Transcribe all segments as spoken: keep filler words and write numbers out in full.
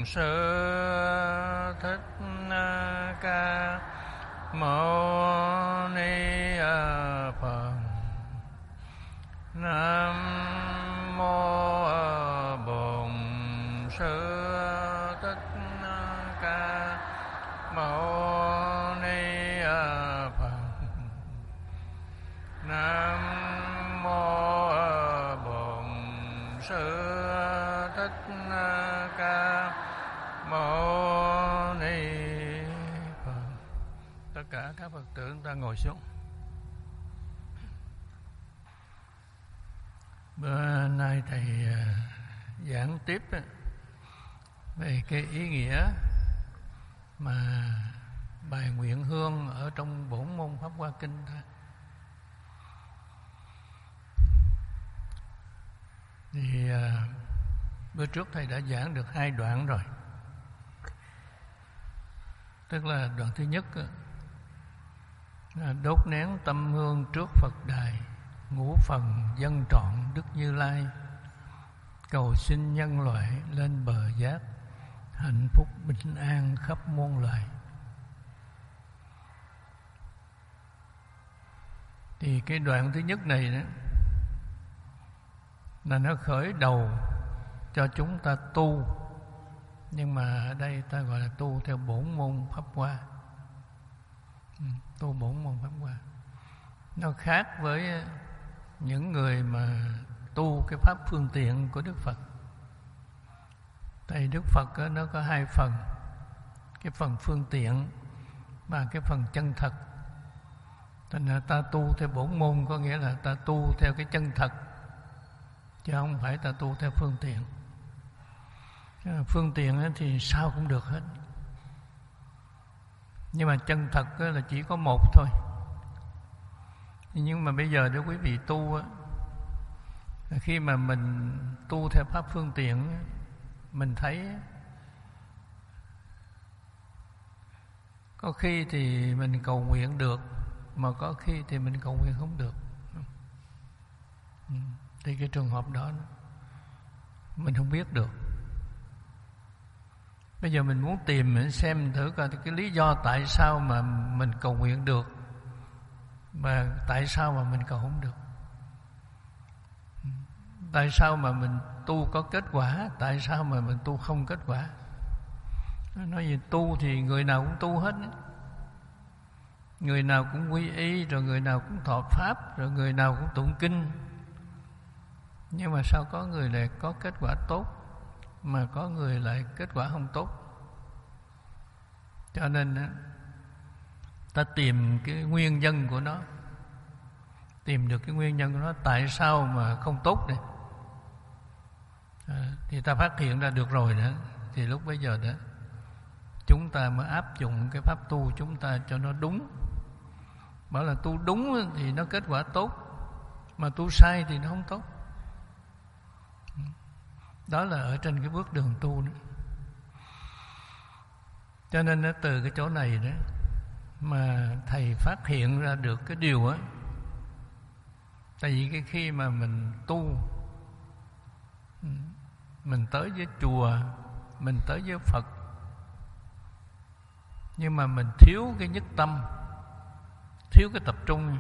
Sư Thích Ca Mâu Ni Phật. Nam mô Bổn Sư Thích Ca Mâu Ni Phật. Nam mô Bổn Sư Thích Ca Mâu Ni Phật. Tất cả các Phật tử chúng ta ngồi xuống. Bữa nay thầy giảng tiếp về cái ý nghĩa mà bài nguyện hương ở trong bổn môn Pháp Hoa Kinh thôi. Thì bữa trước thầy đã giảng được hai đoạn rồi. Tức là đoạn thứ nhất là đốt nén tâm hương trước Phật đài, ngũ phần dâng trọn Đức Như Lai, cầu xin nhân loại lên bờ giác, hạnh phúc bình an khắp muôn loài. Thì cái đoạn thứ nhất này đó là nó khởi đầu cho chúng ta tu, nhưng mà ở đây ta gọi là tu theo bổn môn Pháp Hoa. Ừ, tu bổn môn Pháp Hoa nó khác với những người mà tu cái pháp phương tiện của Đức Phật. Tại Đức Phật đó, nó có hai phần, cái phần phương tiện và cái phần chân thật. Thành ra ta tu theo bổn môn có nghĩa là ta tu theo cái chân thật, chứ không phải ta tu theo phương tiện. Phương tiện thì sao cũng được hết, nhưng mà chân thật là chỉ có một thôi. Nhưng mà bây giờ nếu quý vị tu, khi mà mình tu theo pháp phương tiện, mình thấy có khi thì mình cầu nguyện được, mà có khi thì mình cầu nguyện không được. Thì cái trường hợp đó mình không biết được. Bây giờ mình muốn tìm mình xem thử coi cái lý do tại sao mà mình cầu nguyện được mà tại sao mà mình cầu không được. Tại sao mà mình tu có kết quả, tại sao mà mình tu không kết quả. Nói về tu thì người nào cũng tu hết, người nào cũng quy y, rồi người nào cũng thọ pháp, rồi người nào cũng tụng kinh. Nhưng mà sao có người lại có kết quả tốt, mà có người lại kết quả không tốt. Cho nên ta tìm cái nguyên nhân của nó, tìm được cái nguyên nhân của nó, tại sao mà không tốt này, à, thì ta phát hiện ra được rồi đó, thì lúc bấy giờ đó chúng ta mới áp dụng cái pháp tu chúng ta cho nó đúng. Bảo là tu đúng thì nó kết quả tốt, mà tu sai thì nó không tốt. Đó là ở trên cái bước đường tu đó. Cho nên nó từ cái chỗ này đó mà thầy phát hiện ra được cái điều á. Tại vì cái khi mà mình tu, mình tới với chùa, mình tới với Phật, nhưng mà mình thiếu cái nhất tâm, thiếu cái tập trung.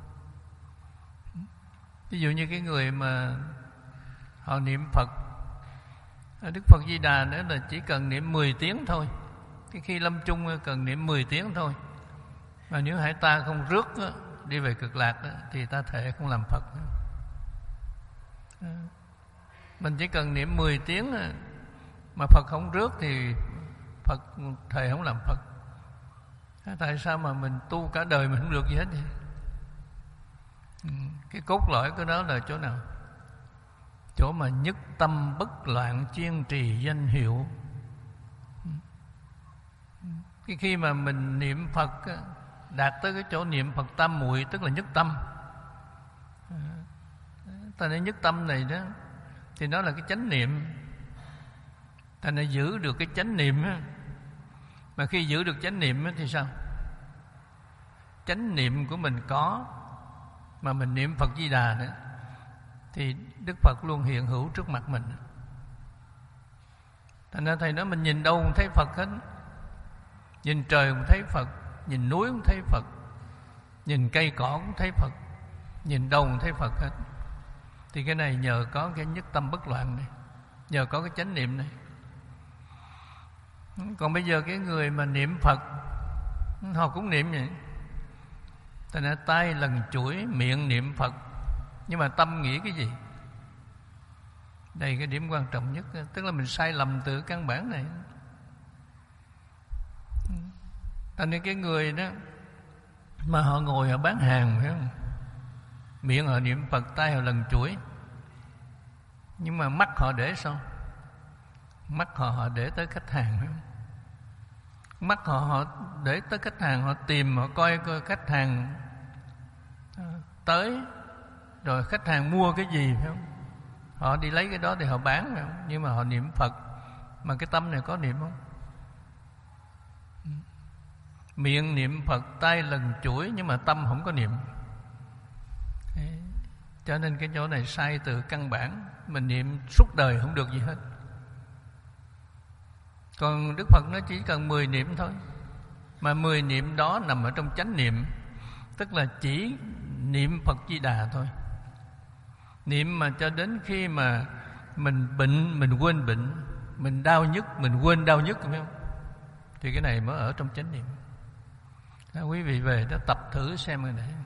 Ví dụ như cái người mà họ niệm Phật, Đức Phật Di Đà nữa là chỉ cần niệm mười tiếng thôi. Cái khi lâm chung cần niệm mười tiếng thôi. Mà nếu hãy ta không rước đi về cực lạc đó, thì ta thể không làm Phật nữa. Mình chỉ cần niệm mười tiếng mà Phật không rước thì Phật thầy không làm Phật. Tại sao mà mình tu cả đời mình không được gì hết vậy? Cái cốt lõi của đó là chỗ nào? Chỗ mà nhất tâm bất loạn chuyên trì danh hiệu. Cái khi mà mình niệm Phật đạt tới cái chỗ niệm Phật tam muội, tức là nhất tâm. Ta nói nhất tâm này đó thì nó là cái chánh niệm. Ta nói giữ được cái chánh niệm á. Mà khi giữ được chánh niệm á thì sao? Chánh niệm của mình có, mà mình niệm Phật Di Đà nữa, thì Đức Phật luôn hiện hữu trước mặt mình. Thành ra thầy nói mình nhìn đâu cũng thấy Phật hết. Nhìn trời cũng thấy Phật, nhìn núi cũng thấy Phật, nhìn cây cỏ cũng thấy Phật, nhìn đâu cũng thấy Phật hết. Thì cái này nhờ có cái nhất tâm bất loạn này, nhờ có cái chánh niệm này. Còn bây giờ cái người mà niệm Phật, họ cũng niệm vậy. Thành ra tay lần chuỗi, miệng niệm Phật, nhưng mà tâm nghĩ cái gì? Đây cái điểm quan trọng nhất. Tức là mình sai lầm từ căn bản này. Thành ra cái người đó mà họ ngồi họ bán hàng, phải không? Miệng họ niệm Phật, tay họ lần chuỗi, nhưng mà mắt họ để sao? Mắt họ họ để tới khách hàng, phải không? Mắt họ họ để tới khách hàng, họ tìm, họ coi coi khách hàng tới, rồi khách hàng mua cái gì, phải không? Họ đi lấy cái đó thì họ bán, phải không? Nhưng mà họ niệm Phật, mà cái tâm này có niệm không? Miệng niệm Phật, tay lần chuỗi, nhưng mà tâm không có niệm. Thế, cho nên cái chỗ này sai từ căn bản. Mình niệm suốt đời không được gì hết. Còn Đức Phật nó chỉ cần mười niệm thôi. Mà mười niệm đó nằm ở trong chánh niệm, tức là chỉ niệm Phật Di Đà thôi. Niệm mà cho đến khi mà mình bệnh, mình quên bệnh, mình đau nhức, mình quên đau nhức, phải không? Thì cái này mới ở trong chánh niệm. Đó, quý vị về đó tập thử xem cái này.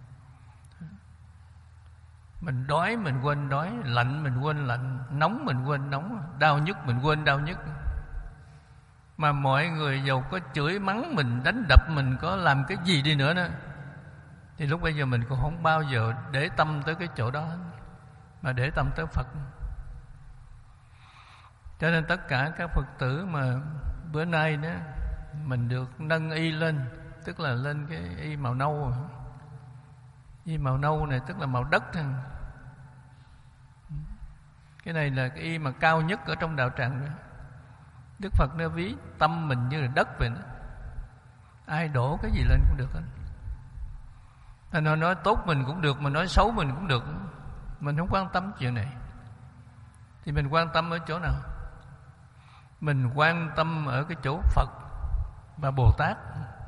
Mình đói mình quên đói, lạnh mình quên lạnh, nóng mình quên nóng, đau nhức mình quên đau nhức. Mà mọi người dầu có chửi mắng mình, đánh đập mình, có làm cái gì đi nữa đó, thì lúc bây giờ mình cũng không bao giờ để tâm tới cái chỗ đó, mà để tâm tới Phật. Cho nên tất cả các Phật tử mà bữa nay đó mình được nâng y lên, tức là lên cái y màu nâu. Y màu nâu này tức là màu đất. Cái này là cái y mà cao nhất ở trong đạo tràng đó. Đức Phật nó ví tâm mình như là đất vậy đó. Ai đổ cái gì lên cũng được hết. Nó nói tốt mình cũng được, mà nói xấu mình cũng được. Mình không quan tâm chuyện này. Thì mình quan tâm ở chỗ nào? Mình quan tâm ở cái chỗ Phật và Bồ Tát.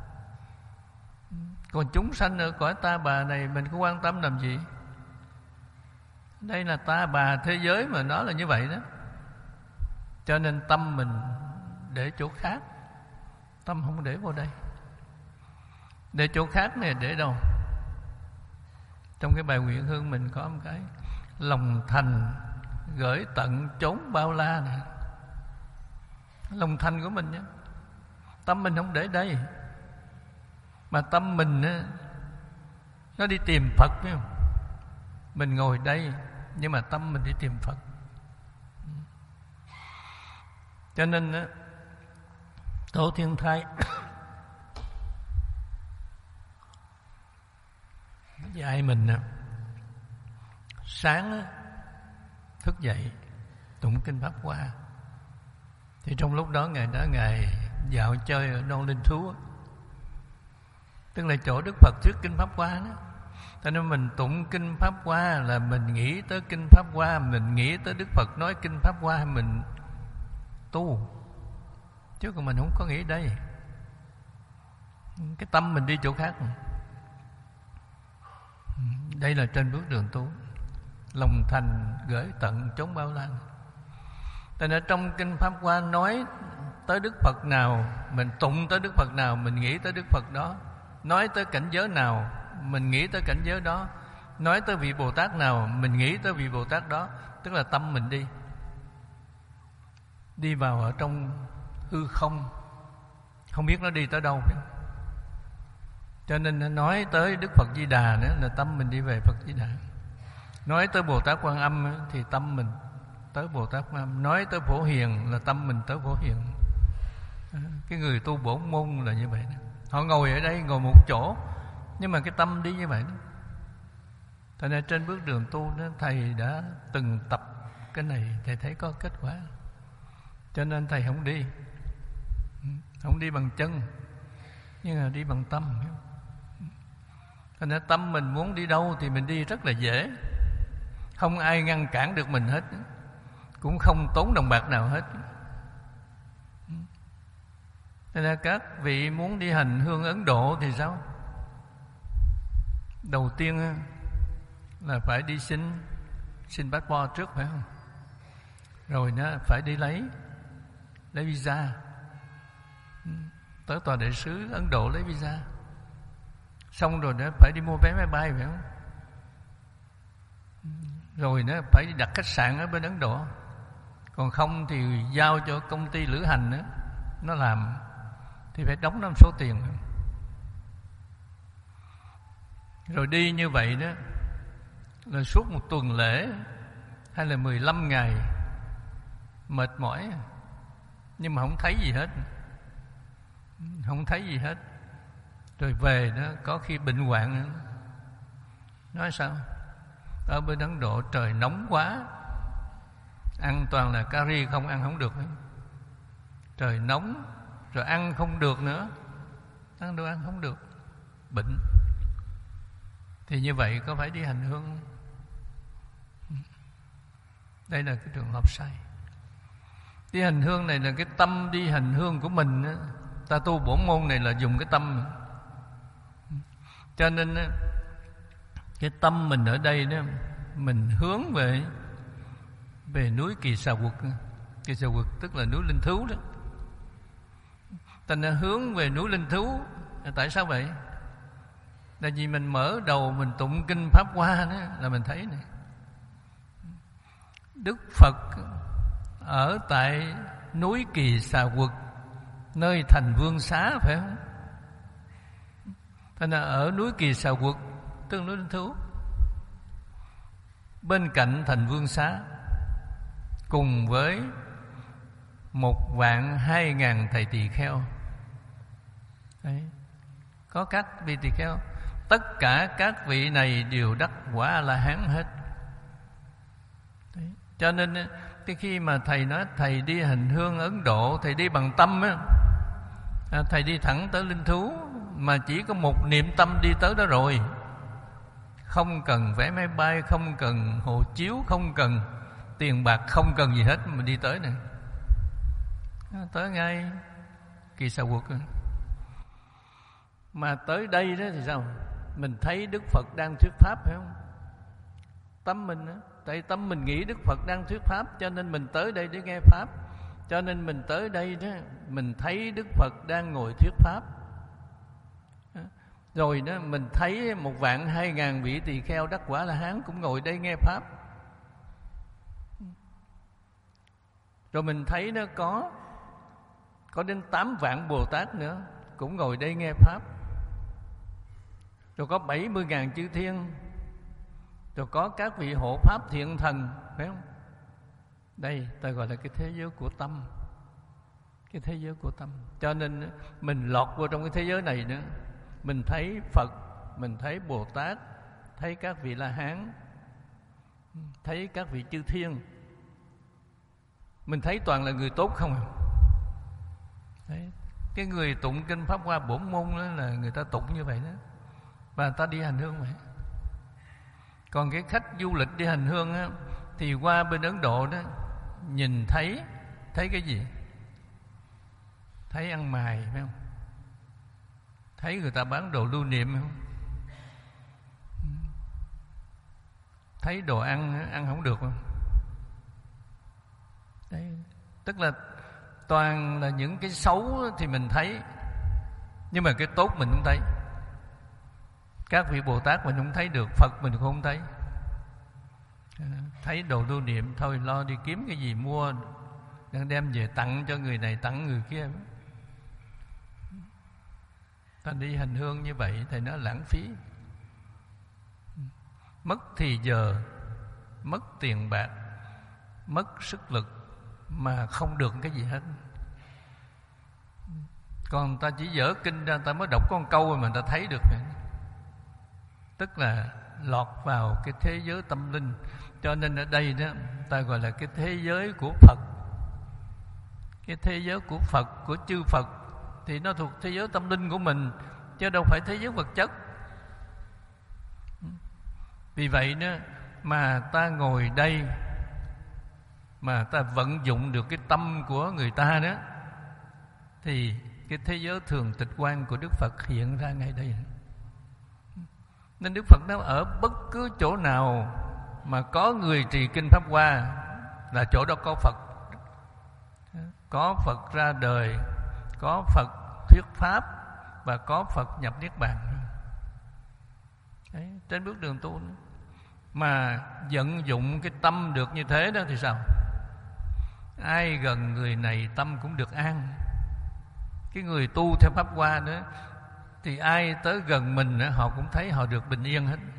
Còn chúng sanh ở cõi ta bà này mình có quan tâm làm gì? Đây là ta bà thế giới mà nó là như vậy đó. Cho nên tâm mình để chỗ khác. Tâm không để vô đây. Để chỗ khác này để đâu? Trong cái bài Nguyện Hương mình có một cái lòng thành gửi tận chốn bao la này. Lòng thành của mình nhé. Tâm mình không để đây, mà tâm mình á, nó đi tìm Phật, phải không? Mình ngồi đây nhưng mà tâm mình đi tìm Phật. Cho nên á, Tổ Thiên Thai dạy mình á, sáng á, thức dậy tụng kinh Pháp Hoa. Thì trong lúc đó Ngài đã Ngài dạo chơi ở Non Linh Thú, tức là chỗ Đức Phật thuyết kinh Pháp Hoa đó. Cho nên mình tụng kinh Pháp Hoa là mình nghĩ tới kinh Pháp Hoa, mình nghĩ tới Đức Phật nói kinh Pháp Hoa, mình tu. Chứ còn mình không có nghĩ đây. Cái tâm mình đi chỗ khác. Đây là trên bước đường tu. Lòng thành gửi tận chốn bao la. Cho nên trong kinh Pháp Hoa nói tới Đức Phật nào, mình tụng tới Đức Phật nào, mình nghĩ tới Đức Phật đó. Nói tới cảnh giới nào, mình nghĩ tới cảnh giới đó. Nói tới vị Bồ Tát nào, mình nghĩ tới vị Bồ Tát đó. Tức là tâm mình đi Đi vào ở trong hư không, không biết nó đi tới đâu. Cho nên nói tới Đức Phật Di Đà nữa là tâm mình đi về Phật Di Đà. Nói tới Bồ Tát Quan Âm thì tâm mình tới Bồ Tát Quan Âm. Nói tới Phổ Hiền là tâm mình tới Phổ Hiền. Cái người tu bổn môn là như vậy đó. Họ ngồi ở đây, ngồi một chỗ, nhưng mà cái tâm đi như vậy đó. Cho nên trên bước đường tu đó, Thầy đã từng tập cái này, Thầy thấy có kết quả. Cho nên Thầy không đi Không đi bằng chân, nhưng mà đi bằng tâm. Cho nên tâm mình muốn đi đâu thì mình đi rất là dễ. Không ai ngăn cản được mình hết, cũng không tốn đồng bạc nào hết. Thế nên các vị muốn đi hành hương Ấn Độ thì sao? Đầu tiên là phải đi xin xin passport trước, phải không? Rồi nó phải đi lấy lấy visa, tới tòa đại sứ Ấn Độ lấy visa, xong rồi nó phải đi mua vé máy bay, phải không? Rồi nó phải đi đặt khách sạn ở bên Ấn Độ, còn không thì giao cho công ty lữ hành nữa, nó làm thì phải đóng năm số tiền. Rồi đi như vậy đó là suốt một tuần lễ hay là mười lăm ngày, mệt mỏi nhưng mà không thấy gì hết, không thấy gì hết. Rồi về đó có khi bệnh hoạn nữa. Nói sao? Ở bên Ấn Độ trời nóng quá, ăn toàn là cà ri không, ăn không được nữa. Trời nóng rồi ăn không được nữa, ăn đồ ăn không được, bệnh. Thì như vậy có phải đi hành hương không? Đây là cái trường hợp sai. Đi hành hương này là cái tâm đi hành hương của mình đó. Ta tu bổn môn này là dùng cái tâm. Cho nên cái tâm mình ở đây đó, mình hướng về về núi Kỳ Xà Quật. Kỳ Xà Quật tức là núi Linh Thú đó. Ta nên hướng về núi Linh Thú. Tại sao vậy? Là vì mình mở đầu mình tụng kinh Pháp Hoa đó là mình thấy này, Đức Phật ở tại núi Kỳ Xà Quật, nơi thành Vương Xá, phải không? Thế là ở núi Kỳ Xà Quật tức núi Linh Thú, bên cạnh thành Vương Xá, cùng với một vạn hai ngàn thầy tỳ kheo. Đấy. Có các vị tỳ kheo, tất cả các vị này đều đắc quả A-la-hán hết. Đấy. Cho nên cái khi mà thầy nói thầy đi hành hương Ấn Độ, thầy đi bằng tâm á, à, thầy đi thẳng tới Linh Thú, mà chỉ có một niệm tâm đi tới đó rồi, không cần vé máy bay, không cần hộ chiếu, không cần tiền bạc, không cần gì hết mà đi tới này, tới ngay Kỳ Xà Quật. Mà tới đây đó thì sao? Mình thấy Đức Phật đang thuyết pháp, phải không? Tâm mình đó, tại tâm mình nghĩ Đức Phật đang thuyết pháp, cho nên mình tới đây để nghe pháp. Cho nên mình tới đây đó, mình thấy Đức Phật đang ngồi thuyết pháp. Rồi đó mình thấy một vạn hai ngàn vị tỳ kheo đắc quả La Hán cũng ngồi đây nghe pháp. Rồi mình thấy nó có có đến tám vạn Bồ Tát nữa cũng ngồi đây nghe pháp. Rồi có bảy mươi ngàn chư thiên, rồi có các vị hộ pháp thiện thần, phải không? Đây ta gọi là cái thế giới của tâm, cái thế giới của tâm. Cho nên mình lọt vô trong cái thế giới này nữa, mình thấy Phật, mình thấy Bồ Tát, thấy các vị La Hán, thấy các vị chư thiên, mình thấy toàn là người tốt không à? Đấy. Cái người tụng kinh Pháp Hoa bổn môn đó là người ta tụng như vậy đó, và người ta đi hành hương vậy. Còn cái khách du lịch đi hành hương á, thì qua bên Ấn Độ đó, nhìn thấy thấy cái gì? Thấy ăn mày, phải không? Thấy người ta bán đồ lưu niệm, phải không? Thấy đồ ăn ăn không được không? Đấy. Tức là toàn là những cái xấu thì mình thấy, nhưng mà cái tốt mình không thấy. Các vị Bồ Tát mình không thấy được, Phật mình cũng không thấy. Thấy đồ lưu niệm thôi, lo đi kiếm cái gì mua, đang đem về tặng cho người này, tặng người kia. Ta đi hành hương như vậy thì nó lãng phí, mất thì giờ, mất tiền bạc, mất sức lực, mà không được cái gì hết. Còn ta chỉ dở kinh ra, ta mới đọc con câu rồi mà ta thấy được. Tức là lọt vào cái thế giới tâm linh. Cho nên ở đây đó ta gọi là cái thế giới của Phật. Cái thế giới của Phật, của chư Phật thì nó thuộc thế giới tâm linh của mình, chứ đâu phải thế giới vật chất. Vì vậy đó mà ta ngồi đây, mà ta vận dụng được cái tâm của người ta đó, thì cái thế giới thường tịch quan của Đức Phật hiện ra ngay đây. Nên Đức Phật nói ở bất cứ chỗ nào mà có người trì kinh Pháp Hoa là chỗ đó có Phật. Có Phật ra đời, có Phật thuyết Pháp và có Phật nhập Niết Bàn. Đấy, trên bước đường tu nữa. Mà vận dụng cái tâm được như thế đó thì sao? Ai gần người này tâm cũng được an. Cái người tu theo Pháp Hoa nữa thì ai tới gần mình nữa, họ cũng thấy họ được bình yên hết.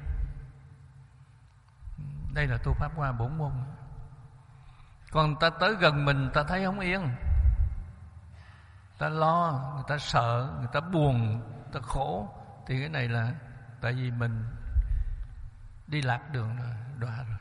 Đây là tu Pháp Hoa bổn môn. Còn ta tới gần mình ta thấy không yên, ta lo, người ta sợ, người ta buồn, người ta khổ, thì cái này là tại vì mình đi lạc đường rồi, đọa rồi.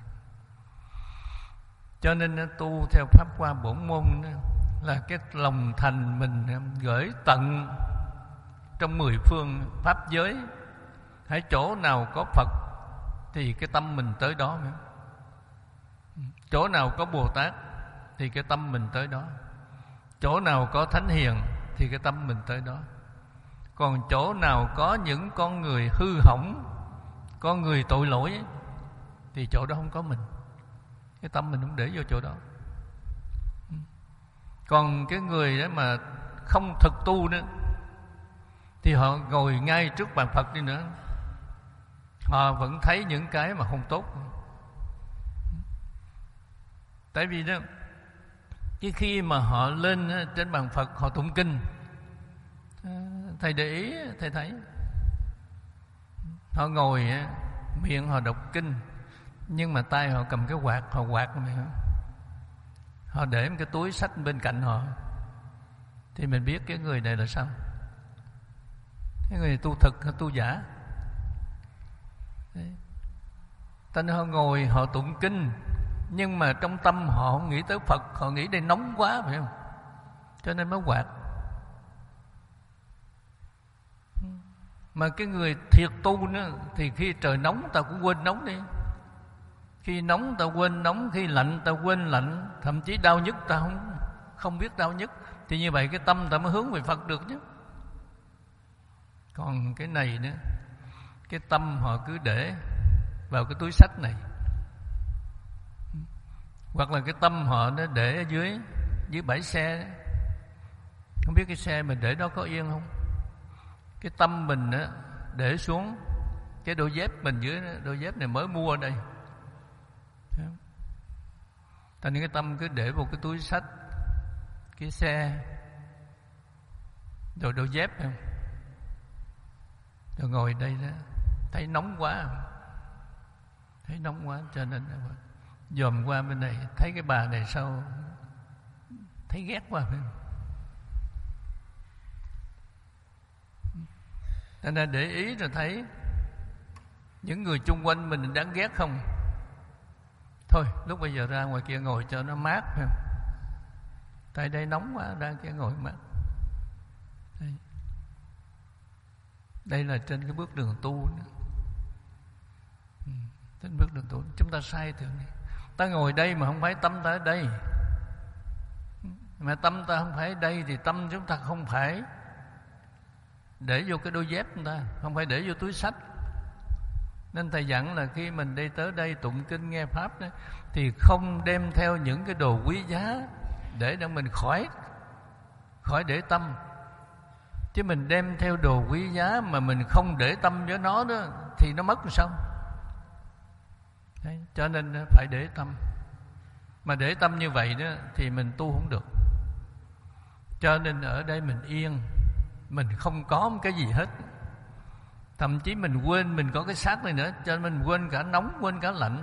Cho nên tu theo Pháp Hoa bổn môn là cái lòng thành mình gửi tận trong mười phương pháp giới. Hãy chỗ nào có Phật thì cái tâm mình tới đó nữa. Chỗ nào có Bồ Tát thì cái tâm mình tới đó. Chỗ nào có Thánh Hiền thì cái tâm mình tới đó. Còn chỗ nào có những con người hư hỏng, con người tội lỗi thì chỗ đó không có mình. Cái tâm mình không để vô chỗ đó. Còn cái người đó mà không thực tu nữa thì họ ngồi ngay trước bàn Phật đi nữa, họ vẫn thấy những cái mà không tốt. Tại vì đó, cái khi mà họ lên trên bàn Phật họ tụng kinh, thầy để ý, thầy thấy họ ngồi miệng họ đọc kinh, nhưng mà tay họ cầm cái quạt, họ quạt này, họ để một cái túi sách bên cạnh họ, thì mình biết cái người này là sao? Cái người này tu thực hay tu giả? Tên họ ngồi họ tụng kinh, nhưng mà trong tâm họ không nghĩ tới Phật, họ nghĩ đây nóng quá, phải không? Cho nên mới quạt. Mà cái người thiệt tu nữa thì khi trời nóng ta cũng quên nóng đi, khi nóng ta quên nóng, khi lạnh ta quên lạnh, thậm chí đau nhức ta không không biết đau nhức. Thì như vậy cái tâm ta mới hướng về Phật được chứ. Còn cái này nữa, cái tâm họ cứ để vào cái túi sách này, hoặc là cái tâm họ nó để ở dưới dưới bãi xe. Không biết cái xe mình để đó có yên không? Cái tâm mình đó, để xuống cái đôi dép mình dưới đó, đôi dép này mới mua ở đây. Thành những cái tâm cứ để vào cái túi sách, cái xe, rồi đôi dép không? Rồi ngồi đây đó, thấy nóng quá, thấy nóng quá cho nên dòm qua bên này, thấy cái bà này sao thấy ghét quá, phải không? Nên là để ý rồi thấy những người chung quanh mình đáng ghét không? Thôi lúc bây giờ ra ngoài kia ngồi cho nó mát, phải không? Tại đây nóng quá, ra kia ngồi mát. Đây, đây là trên cái bước đường tu nữa. Ừ, trên bước đường tu chúng ta sai thường này. Ta ngồi đây mà không phải tâm ta ở đây, mà tâm ta không phải ở đây thì tâm chúng ta không phải để vô cái đôi dép chúng ta, không phải để vô túi sách. Nên thầy dặn là khi mình đi tới đây tụng kinh nghe pháp đó, thì không đem theo những cái đồ quý giá để cho mình khỏi khỏi để tâm. Chứ mình đem theo đồ quý giá mà mình không để tâm với nó đó thì nó mất rồi sao? Đấy, cho nên phải để tâm. Mà để tâm như vậy đó thì mình tu không được. Cho nên ở đây mình yên, mình không có một cái gì hết. Thậm chí mình quên mình có cái xác này nữa, cho nên mình quên cả nóng, quên cả lạnh.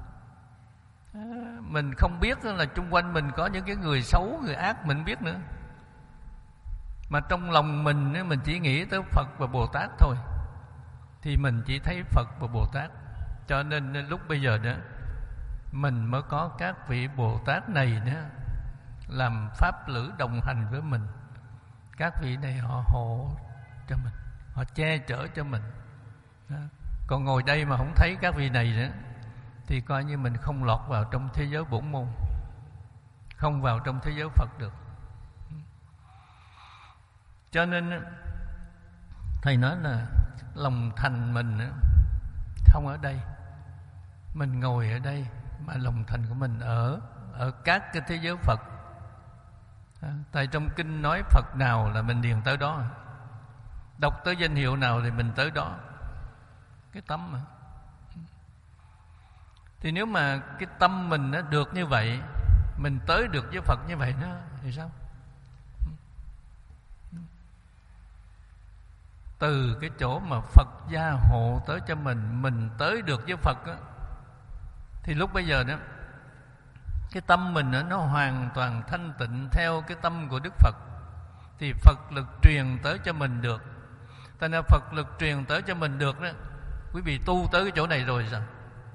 Mình không biết là chung quanh mình có những cái người xấu, người ác, mình biết nữa. Mà trong lòng mình mình chỉ nghĩ tới Phật và Bồ Tát thôi, thì mình chỉ thấy Phật và Bồ Tát. Cho nên lúc bây giờ đó mình mới có các vị Bồ Tát này nữa làm pháp lữ đồng hành với mình. Các vị này họ hộ cho mình, họ che chở cho mình đó. Còn ngồi đây mà không thấy các vị này nữa thì coi như mình không lọt vào trong thế giới bổn môn, không vào trong thế giới Phật được. Cho nên thầy nói là lòng thành mình không ở đây, mình ngồi ở đây, mà lòng thành của mình ở ở các cái thế giới Phật. Tại trong kinh nói Phật nào là mình điền tới đó, đọc tới danh hiệu nào thì mình tới đó. Cái tâm mà. Thì nếu mà cái tâm mình nó được như vậy, mình tới được với Phật như vậy đó, thì sao? Từ cái chỗ mà Phật gia hộ tới cho mình, mình tới được với Phật đó, thì lúc bây giờ đó, cái tâm mình đó, nó hoàn toàn thanh tịnh theo cái tâm của Đức Phật, thì Phật lực truyền tới cho mình được. Thành ra Phật lực truyền tới cho mình được đó, quý vị tu tới cái chỗ này rồi sao?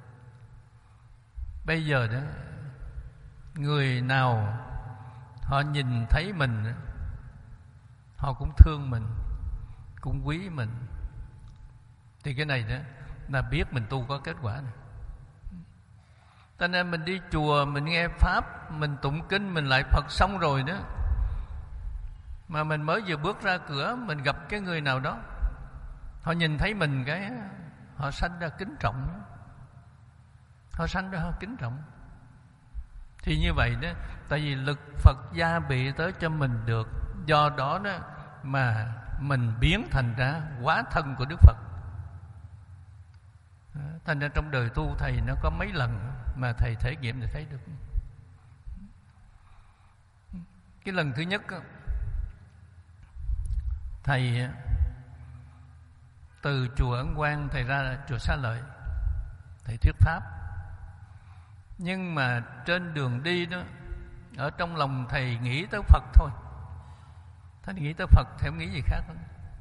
Bây giờ đó, người nào họ nhìn thấy mình, họ cũng thương mình, cũng quý mình, thì cái này đó là biết mình tu có kết quả này. Cho nên mình đi chùa, mình nghe Pháp, mình tụng kinh, mình lại Phật xong rồi đó, mà mình mới vừa bước ra cửa, mình gặp cái người nào đó, họ nhìn thấy mình cái họ sanh ra kính trọng, họ sanh ra họ kính trọng. Thì như vậy đó, tại vì lực Phật gia bị tới cho mình được, do đó đó mà mình biến thành ra hóa thân của Đức Phật. Thành ra trong đời tu thầy nó có mấy lần mà thầy thể nghiệm để thấy được. Cái lần thứ nhất, thầy từ chùa Ấn Quang thầy ra chùa Xá Lợi, thầy thuyết pháp. Nhưng mà trên đường đi đó, ở trong lòng thầy nghĩ tới Phật thôi. Thầy nghĩ tới Phật, thầy không nghĩ gì khác hết.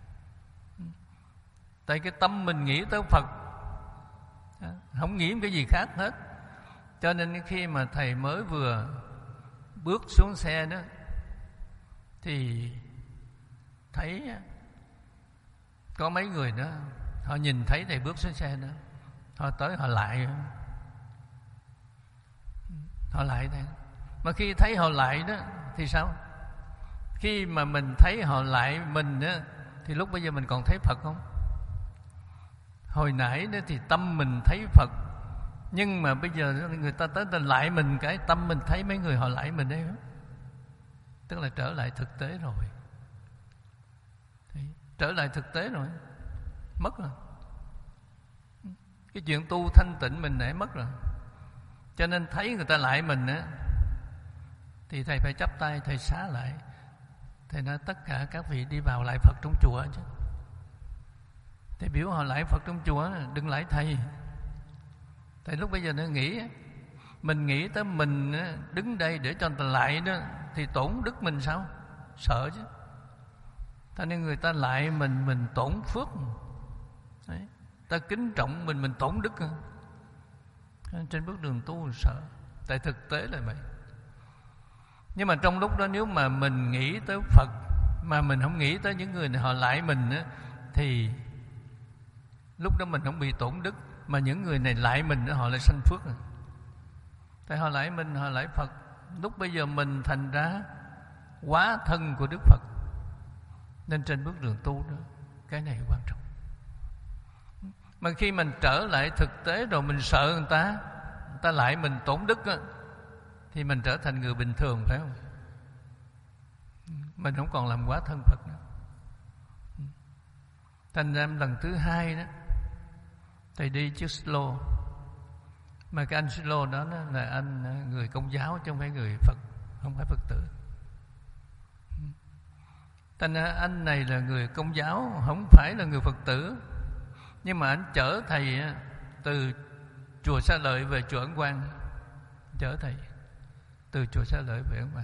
Tại cái tâm mình nghĩ tới Phật, không nghĩ cái gì khác hết. Cho nên khi mà thầy mới vừa bước xuống xe đó, thì thấy có mấy người đó, họ nhìn thấy thầy bước xuống xe đó, họ tới họ lại họ lại đây. Mà khi thấy họ lại đó thì sao? Khi mà mình thấy họ lại mình đó, thì lúc bây giờ mình còn thấy Phật không? Hồi nãy đó thì tâm mình thấy Phật, nhưng mà bây giờ người ta tới ta lại mình, cái tâm mình thấy mấy người họ lại mình đấy, tức là trở lại thực tế rồi. Thì trở lại thực tế rồi, mất rồi. Cái chuyện tu thanh tịnh mình nãy mất rồi. Cho nên thấy người ta lại mình á, thì thầy phải chắp tay, thầy xá lại. Thầy nói tất cả các vị đi vào lại Phật trong chùa chứ. Thầy biểu họ lại Phật trong chùa, đừng lại thầy. Thầy lúc bây giờ nó nghĩ, mình nghĩ tới mình đứng đây để cho người ta lại đó, thì tổn đức mình sao? Sợ chứ. Cho nên người ta lại mình, mình tổn phước. Đấy. Ta kính trọng mình, mình tổn đức. Trên bước đường tu sợ. Tại thực tế là vậy. Nhưng mà trong lúc đó nếu mà mình nghĩ tới Phật, mà mình không nghĩ tới những người này họ lại mình á, thì lúc đó mình không bị tổn đức, mà những người này lại mình họ lại sanh phước. Tại họ lại mình, họ lại Phật. Lúc bây giờ mình thành ra hóa thân của Đức Phật. Nên trên bước đường tu đó, cái này quan trọng. Mà khi mình trở lại thực tế rồi, mình sợ người ta, người ta lại mình tổn đức á, thì mình trở thành người bình thường, phải không? Mình không còn làm hóa thân Phật nữa. Thành ra lần thứ hai đó, thầy đi chiếc slow. Mà cái anh slow đó là anh người Công giáo chứ không phải người Phật, không phải Phật tử. Thành ra anh này là người Công giáo, không phải là người Phật tử. Nhưng mà anh chở thầy từ chùa Xá Lợi về chùa Ấn Quang. Chở thầy từ chùa Xá Lợi về Ấn Quang.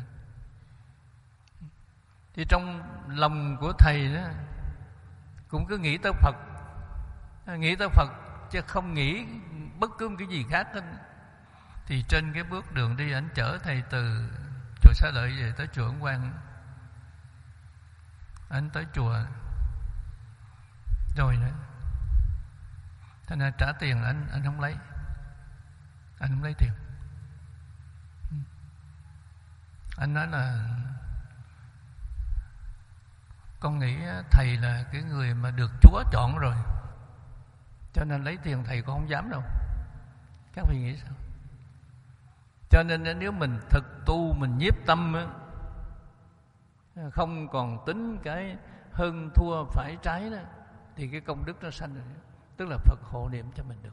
Thì trong lòng của thầy đó cũng cứ nghĩ tới Phật, nghĩ tới Phật chứ không nghĩ bất cứ một cái gì khác hết. Thì trên cái bước đường đi, anh chở thầy từ chùa Xá Lợi về tới chùa Ấn Quang. Anh tới chùa rồi nữa, thành ra trả tiền anh anh không lấy, anh không lấy tiền. Anh nói là Con nghĩ thầy là cái người mà được Chúa chọn rồi, cho nên lấy tiền thầy con không dám đâu. Các vị nghĩ sao? Cho nên nếu mình thực tu, mình nhiếp tâm á, không còn tính cái hơn thua phải trái đó, thì cái công đức nó sanh rồi. Tức là Phật hộ niệm cho mình được.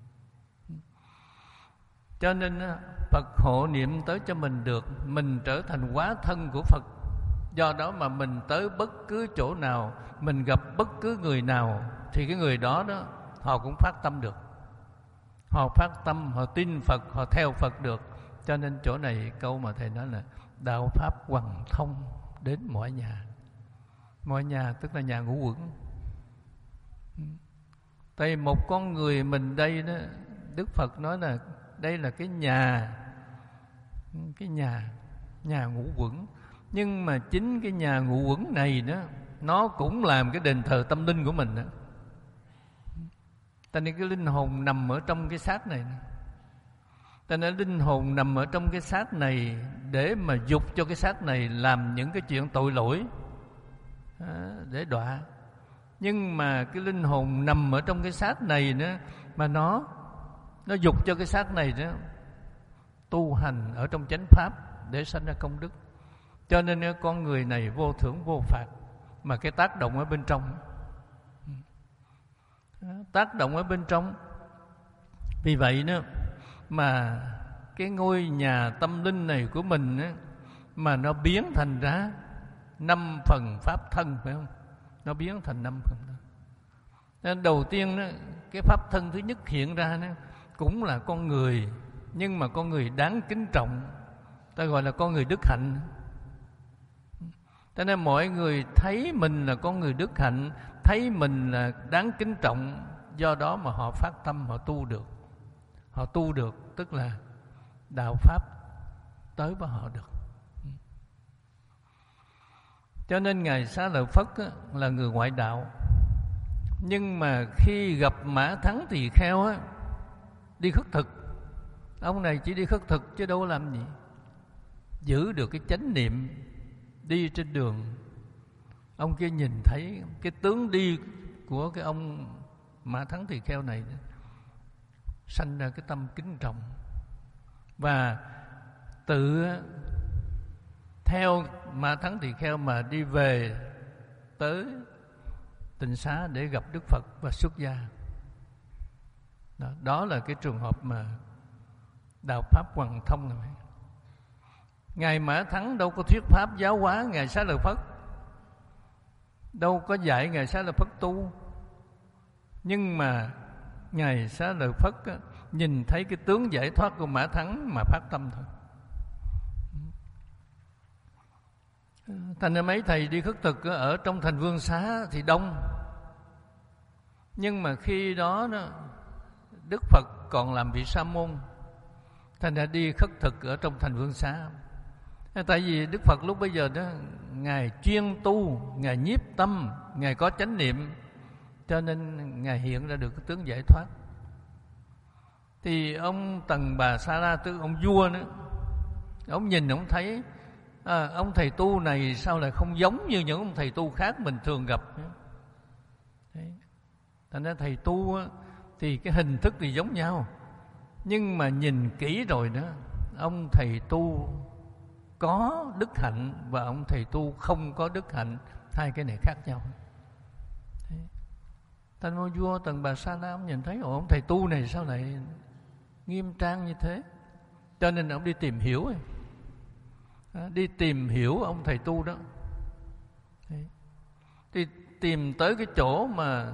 Cho nên Phật hộ niệm tới cho mình được, mình trở thành hóa thân của Phật. Do đó mà mình tới bất cứ chỗ nào, mình gặp bất cứ người nào, thì cái người đó đó họ cũng phát tâm được. Họ phát tâm, họ tin Phật, họ theo Phật được. Cho nên chỗ này câu mà thầy nói là đạo pháp hoằng thông đến mọi nhà. Mọi nhà tức là nhà ngũ quẩn. Tại một con người mình đây đó, Đức Phật nói là đây là cái nhà, cái nhà, nhà ngũ quẩn. Nhưng mà chính cái nhà ngũ quẩn này đó, nó cũng làm cái đền thờ tâm linh của mình đó. Tại nên cái linh hồn nằm ở trong cái xác này. Tại nên linh hồn nằm ở trong cái xác này để mà dục cho cái xác này làm những cái chuyện tội lỗi, để đọa. Nhưng mà cái linh hồn nằm ở trong cái xác này nữa, mà nó nó dục cho cái xác này đó tu hành ở trong chánh pháp để sanh ra công đức. Cho nên con người này vô thưởng vô phạt, mà cái tác động ở bên trong, tác động ở bên trong. Vì vậy nữa mà cái ngôi nhà tâm linh này của mình á, mà nó biến thành ra năm phần pháp thân, phải không? Nó biến thành năm phần thân. Nên đầu tiên đó, cái pháp thân thứ nhất hiện ra đó, cũng là con người, nhưng mà con người đáng kính trọng, ta gọi là con người đức hạnh. Cho nên mọi người thấy mình là con người đức hạnh, thấy mình là đáng kính trọng, do đó mà họ phát tâm, họ tu được. Họ tu được tức là đạo pháp tới với họ được. Cho nên Ngài Xá Lợi Phất á, là người ngoại đạo. Nhưng mà khi gặp Mã Thắng Tỳ Kheo á, đi khất thực. Ông này chỉ đi khất thực chứ đâu làm gì. Giữ được cái chánh niệm, đi trên đường. Ông kia nhìn thấy cái tướng đi của cái ông Mã Thắng Tỳ Kheo này, sanh ra cái tâm kính trọng, và tự theo Mã Thắng Tỳ Kheo mà đi về tới Tịnh Xá để gặp Đức Phật và xuất gia. Đó, đó là cái trường hợp mà đạo pháp hoằng thông này. Ngài Mã Thắng đâu có thuyết pháp giáo hóa Ngài Xá Lợi Phất, đâu có dạy Ngài Xá Lợi Phất tu. Nhưng mà Ngài Xá Lợi Phất á, nhìn thấy cái tướng giải thoát của Mã Thắng mà phát tâm thôi. Thành ra mấy thầy đi khất thực ở trong thành Vương Xá thì đông. Nhưng mà khi đó, đó Đức Phật còn làm vị sa môn, thành ra đi khất thực ở trong thành Vương Xá. Tại vì Đức Phật lúc bây giờ đó, Ngài chuyên tu, Ngài nhiếp tâm, Ngài có chánh niệm, cho nên Ngài hiện ra được cái tướng giải thoát. Thì ông Tần Bà Sa La, tức ông vua nữa, ông nhìn ông thấy à, ông thầy tu này sao lại không giống như những ông thầy tu khác mình thường gặp. Đấy. Thành ra thầy tu á, thì cái hình thức thì giống nhau, nhưng mà nhìn kỹ rồi đó, ông thầy tu có đức hạnh và ông thầy tu không có đức hạnh, hai cái này khác nhau. Thành ngôi vua Tần Bà Sa La ông nhìn thấy ồ, ông thầy tu này sao lại nghiêm trang như thế, cho nên ông đi tìm hiểu ấy. Đi tìm hiểu ông thầy tu đó. Thì tìm tới cái chỗ mà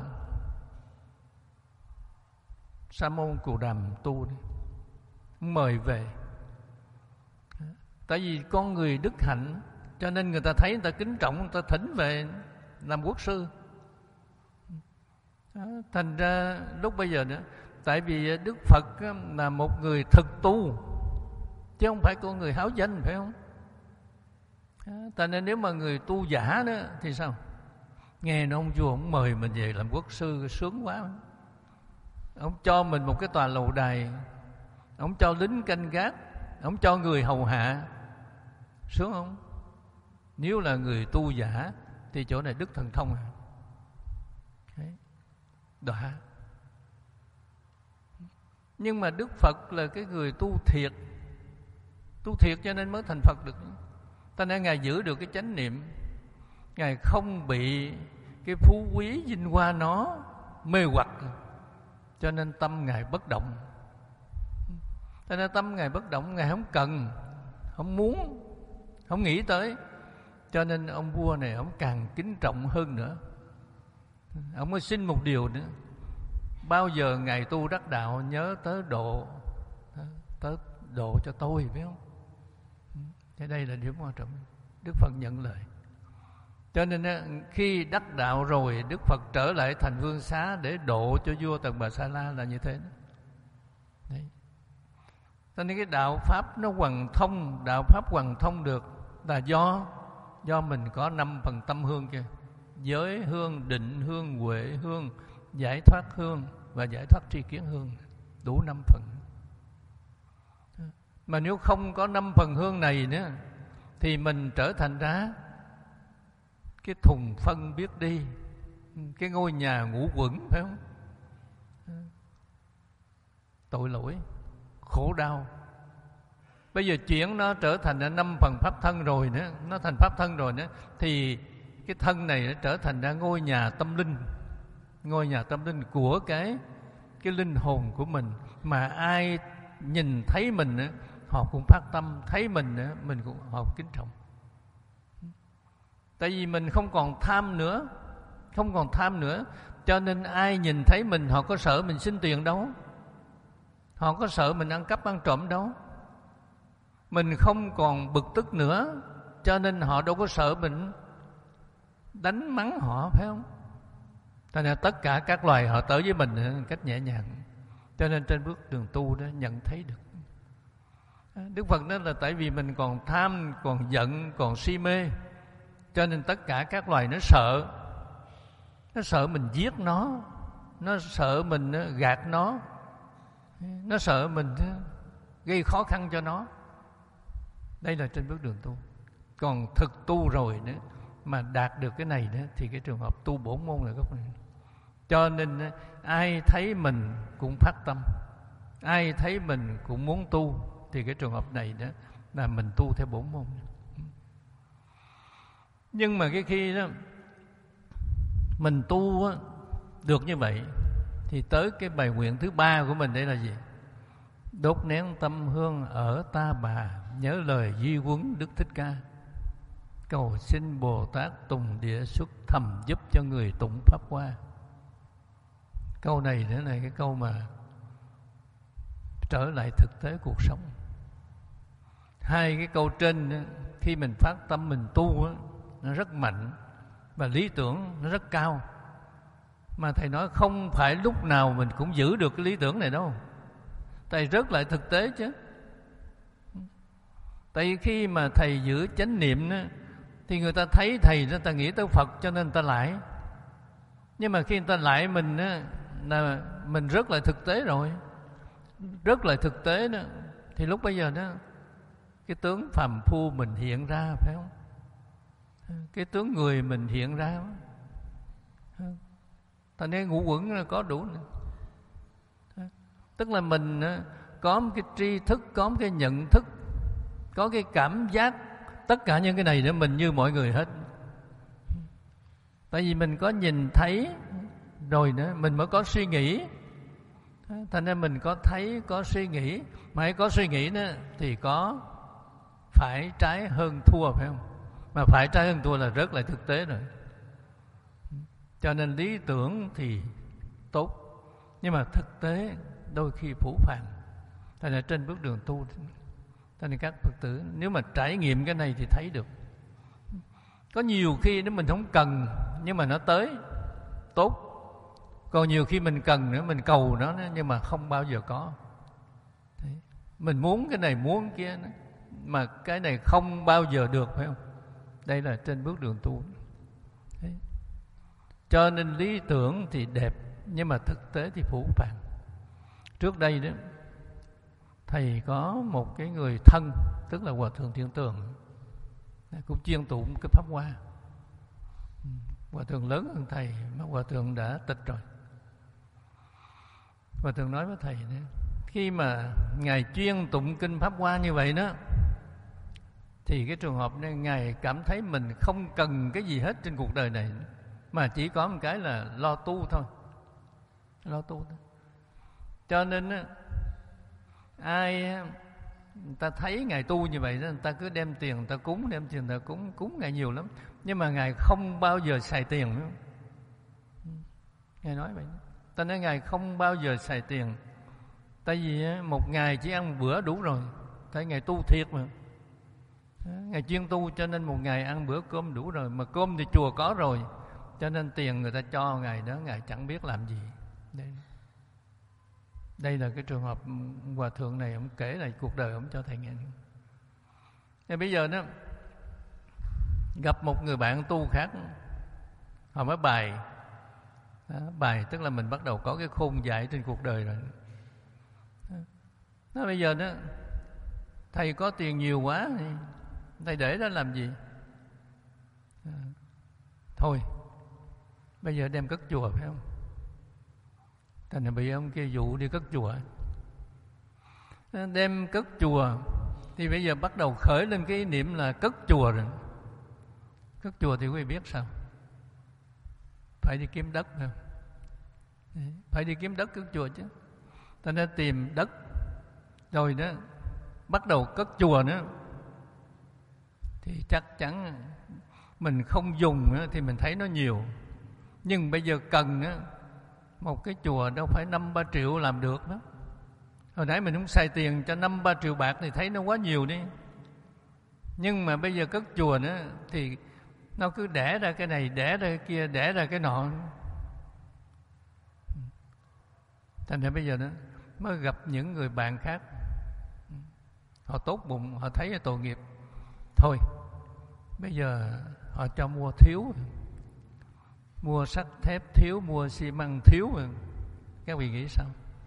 Sa môn Cù Đàm tu đi, mời về. Tại vì con người đức hạnh, cho nên người ta thấy, người ta kính trọng, người ta thỉnh về làm quốc sư. Thành ra lúc bây giờ nữa, tại vì Đức Phật là một người thực tu, chứ không phải con người háo danh, phải không? Tại nên nếu mà người tu giả đó thì sao? Nghe nó ông vua ông mời mình về làm quốc sư, sướng quá. Ông cho mình một cái tòa lầu đài, ông cho lính canh gác, ông cho người hầu hạ, sướng không? Nếu là người tu giả thì chỗ này đức thần thông à. Đọa. Nhưng mà Đức Phật là cái người tu thiệt, tu thiệt cho nên mới thành Phật được. Ta nên Ngài giữ được cái chánh niệm, Ngài không bị cái phú quý vinh hoa nó mê hoặc, cho nên tâm Ngài bất động. Cho nên tâm Ngài bất động, Ngài không cần, không muốn, không nghĩ tới. Cho nên ông vua này ông càng kính trọng hơn nữa. Ông mới xin một điều nữa: bao giờ Ngài tu đắc đạo nhớ tới độ, tới độ cho tôi, biết không? Thế đây là điểm quan trọng. Đức Phật nhận lời. Cho nên khi đắc đạo rồi, Đức Phật trở lại thành Vương Xá để độ cho vua Tần Bà Sa La là như thế đó. Đấy. Cho nên cái đạo Pháp nó hoàn thông, đạo Pháp hoàn thông được là do do mình có năm phần tâm hương kia: giới hương, định hương, huệ hương, giải thoát hương và giải thoát tri kiến hương. Đủ năm phần. Mà nếu không có năm phần hương này nữa thì mình trở thành ra cái thùng phân biết đi, cái ngôi nhà ngũ quẩn, phải không? Tội lỗi, khổ đau. Bây giờ chuyển nó trở thành năm phần pháp thân rồi nữa, nó thành pháp thân rồi nữa, thì cái thân này nó trở thành ra ngôi nhà tâm linh, ngôi nhà tâm linh của cái cái linh hồn của mình. Mà ai nhìn thấy mình nữa, họ cũng phát tâm, thấy mình nữa, mình cũng họ cũng kính trọng. Tại vì mình không còn tham nữa, không còn tham nữa, cho nên ai nhìn thấy mình họ có sợ mình xin tiền đâu, họ có sợ mình ăn cắp ăn trộm đâu. Mình không còn bực tức nữa, cho nên họ đâu có sợ mình đánh mắng họ, phải không? Cho nên tất cả các loài họ tới với mình một cách nhẹ nhàng. Cho nên trên bước đường tu đó nhận thấy được. Đức Phật nói là tại vì mình còn tham, còn giận, còn si mê, cho nên tất cả các loài nó sợ. Nó sợ mình giết nó, nó sợ mình gạt nó, nó sợ mình gây khó khăn cho nó. Đây là trên bước đường tu. Còn thực tu rồi nữa mà đạt được cái này nữa thì cái trường hợp tu bổn môn là gốc này. Cho nên ai thấy mình cũng phát tâm, ai thấy mình cũng muốn tu, thì cái trường hợp này đó là mình tu theo bổn môn. Nhưng mà cái khi đó mình tu được như vậy thì tới cái bài nguyện thứ ba của mình đây là gì? Đốt nén tâm hương ở Ta Bà, nhớ lời di huấn Đức Thích Ca, cầu xin Bồ Tát tùng địa xuất thầm giúp cho người tụng Pháp Hoa. Câu này nữa là cái câu mà trở lại thực tế cuộc sống. Hai cái câu trên khi mình phát tâm mình tu nó rất mạnh và lý tưởng nó rất cao. Mà thầy nói không phải lúc nào mình cũng giữ được cái lý tưởng này đâu. Thầy rất lại thực tế chứ. Tại vì khi mà thầy giữ chánh niệm đó, thì người ta thấy thầy, người ta nghĩ tới Phật cho nên người ta lại. Nhưng mà khi người ta lại mình đó, là mình rất là thực tế rồi, rất là thực tế đó, thì lúc bây giờ đó cái tướng phàm phu mình hiện ra, phải không? Cái tướng người mình hiện ra, thành nên ngũ quẩn có đủ nữa. Tức là mình có một cái tri thức, có một cái nhận thức, có cái cảm giác, tất cả những cái này để mình như mọi người hết. Tại vì mình có nhìn thấy rồi nữa mình mới có suy nghĩ. Thành nên mình có thấy, có suy nghĩ. Mà hãy có suy nghĩ nữa thì có phải trái hơn thua, phải không? Mà phải trái hơn thua là rất là thực tế rồi. Cho nên lý tưởng thì tốt, nhưng mà thực tế đôi khi phũ phàng. Thành ra trên bước đường tu, cho nên các Phật tử nếu mà trải nghiệm cái này thì thấy được. Có nhiều khi nếu mình không cần nhưng mà nó tới, tốt. Còn nhiều khi mình cần nữa, mình cầu nó nhưng mà không bao giờ có. Thế. Mình muốn cái này, muốn cái kia nữa, mà cái này không bao giờ được, phải không? Đây là trên bước đường tu. Thế. Cho nên lý tưởng thì đẹp, nhưng mà thực tế thì phũ phàng. Trước đây đó, thầy có một cái người thân, tức là Hòa Thượng Thiên Tường, cũng chuyên tụng cái Pháp Hoa. Hòa thượng lớn hơn thầy, mà hòa thượng đã tịch rồi. Hòa thượng nói với thầy nữa, khi mà ngài chuyên tụng kinh Pháp Hoa như vậy đó, thì cái trường hợp này ngài cảm thấy mình không cần cái gì hết trên cuộc đời này, mà chỉ có một cái là lo tu thôi, lo tu thôi. Cho nên á, ai người ta thấy ngài tu như vậy đó, người ta cứ đem tiền người ta cúng, đem tiền người ta cúng, cúng ngài nhiều lắm, nhưng mà ngài không bao giờ xài tiền nữa. Ngài nói vậy đó. Ta nói ngài không bao giờ xài tiền, tại vì một ngày chỉ ăn một bữa đủ rồi. Tại ngài tu thiệt mà, ngài chuyên tu, cho nên một ngày ăn bữa cơm đủ rồi. Mà cơm thì chùa có rồi, cho nên tiền người ta cho ngài đó, ngài chẳng biết làm gì. Đây, đây là cái trường hợp hòa thượng này, ông kể lại cuộc đời ông cho thầy nghe. Nên bây giờ đó, gặp một người bạn tu khác, họ mới bài đó, bài tức là mình bắt đầu có cái khôn dạy trên cuộc đời rồi. Nó bây giờ đó, thầy có tiền nhiều quá, thầy để đó làm gì? À, thôi bây giờ đem cất chùa, phải không? Thành ra bị ông kia dụ đi cất chùa. Đem cất chùa thì bây giờ bắt đầu khởi lên cái ý niệm là cất chùa rồi. Cất chùa thì quý vị biết sao? Phải đi kiếm đất, phải không? Phải đi kiếm đất cất chùa chứ. Ta nên tìm đất rồi đó, bắt đầu cất chùa nữa, thì chắc chắn mình không dùng nữa, thì mình thấy nó nhiều. Nhưng bây giờ cần á, một cái chùa đâu phải năm ba triệu làm được đó. Hồi nãy mình không xài tiền cho năm ba triệu bạc thì thấy nó quá nhiều đi. Nhưng mà bây giờ cất chùa nữa thì nó cứ đẻ ra cái này, đẻ ra cái kia, đẻ ra cái nọ. Thành ra bây giờ đó mới gặp những người bạn khác, họ tốt bụng, họ thấy là tội nghiệp. Thôi bây giờ họ cho mua thiếu, mua sắt thép thiếu, mua xi măng thiếu, các vị nghĩ sao?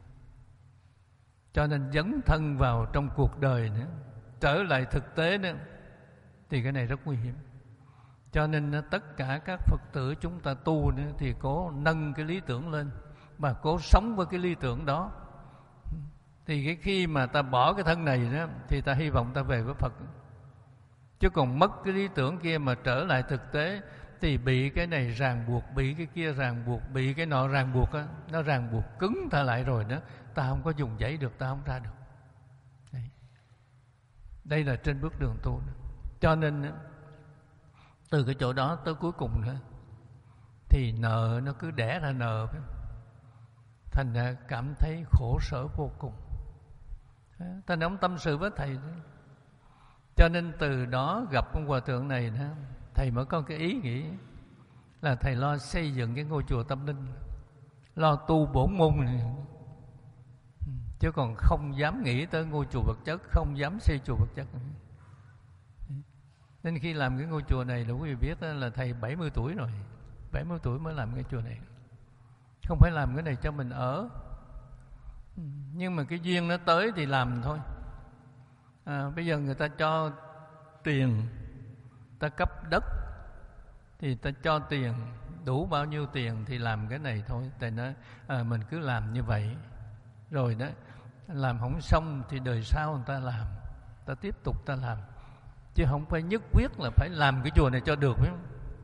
Cho nên dấn thân vào trong cuộc đời nữa, trở lại thực tế nữa, thì cái này rất nguy hiểm. Cho nên tất cả các Phật tử chúng ta tu nữa thì cố nâng cái lý tưởng lên, mà cố sống với cái lý tưởng đó. Thì cái khi mà ta bỏ cái thân này đó, thì ta hy vọng ta về với Phật. Chứ còn mất cái lý tưởng kia mà trở lại thực tế thì bị cái này ràng buộc, bị cái kia ràng buộc, bị cái nọ ràng buộc á, nó ràng buộc cứng ta lại rồi đó, ta không có dùng giấy được, ta không ra được. Đây, Đây là trên bước đường tu. Cho nên từ cái chỗ đó tới cuối cùng nữa thì nợ nó cứ đẻ ra nợ, thành ra cảm thấy khổ sở vô cùng. Thành ra ông tâm sự với thầy đó. Cho nên từ đó gặp ông hòa thượng này đó, thầy mới có cái ý nghĩ là thầy lo xây dựng cái ngôi chùa tâm linh, lo tu bổn môn này, chứ còn không dám nghĩ tới ngôi chùa vật chất, không dám xây chùa vật chất. Nên khi làm cái ngôi chùa này là quý vị biết là thầy bảy mươi tuổi rồi, bảy mươi tuổi mới làm cái chùa này. Không phải làm cái này cho mình ở, nhưng mà cái duyên nó tới thì làm thôi. À, bây giờ người ta cho tiền, ta cấp đất thì ta cho tiền, đủ bao nhiêu tiền thì làm cái này thôi. Tại nó à, mình cứ làm như vậy, rồi đó làm không xong thì đời sau người ta làm, ta tiếp tục ta làm, chứ không phải nhất quyết là phải làm cái chùa này cho được, phải không?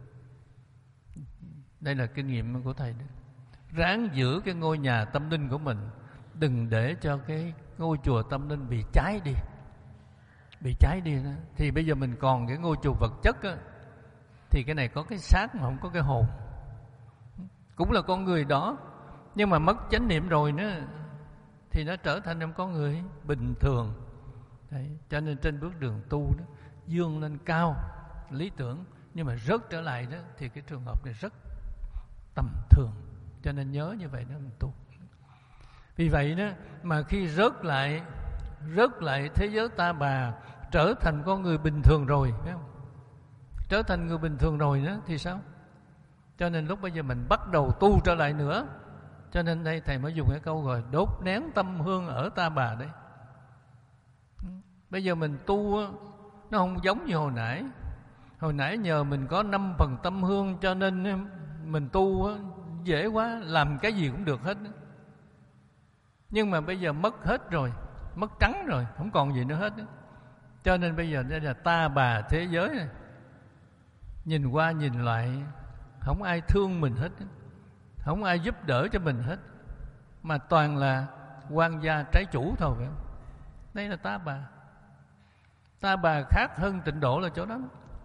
Đây là kinh nghiệm của thầy đó. Ráng giữ cái ngôi nhà tâm linh của mình, đừng để cho cái ngôi chùa tâm linh bị cháy đi, bị cháy đi đó. Thì bây giờ mình còn cái ngôi chùa vật chất á, thì cái này có cái xác mà không có cái hồn, cũng là con người đó, nhưng mà mất chánh niệm rồi nữa thì nó trở thành một con người bình thường. Đấy, cho nên trên bước đường tu đó, dương lên cao lý tưởng nhưng mà rớt trở lại đó, thì cái trường hợp này rất tầm thường. Cho nên nhớ như vậy đó mình tu. Vì vậy đó mà khi rớt lại rớt lại thế giới ta bà, trở thành con người bình thường rồi, phải không? Trở thành người bình thường rồi đó thì sao? Cho nên lúc bây giờ mình bắt đầu tu trở lại nữa. Cho nên đây thầy mới dùng cái câu gọi đốt nén tâm hương ở ta bà đấy. Bây giờ mình tu nó không giống như hồi nãy. Hồi nãy nhờ mình có năm phần tâm hương cho nên mình tu dễ quá, làm cái gì cũng được hết. Nhưng mà bây giờ mất hết rồi, mất trắng rồi, không còn gì nữa hết. Cho nên bây giờ đây là ta bà thế giới này. Nhìn qua nhìn lại, không ai thương mình hết, không ai giúp đỡ cho mình hết, mà toàn là quan gia trái chủ thôi, phải không? Đây là ta bà. Ta bà khác hơn tịnh độ là chỗ đó.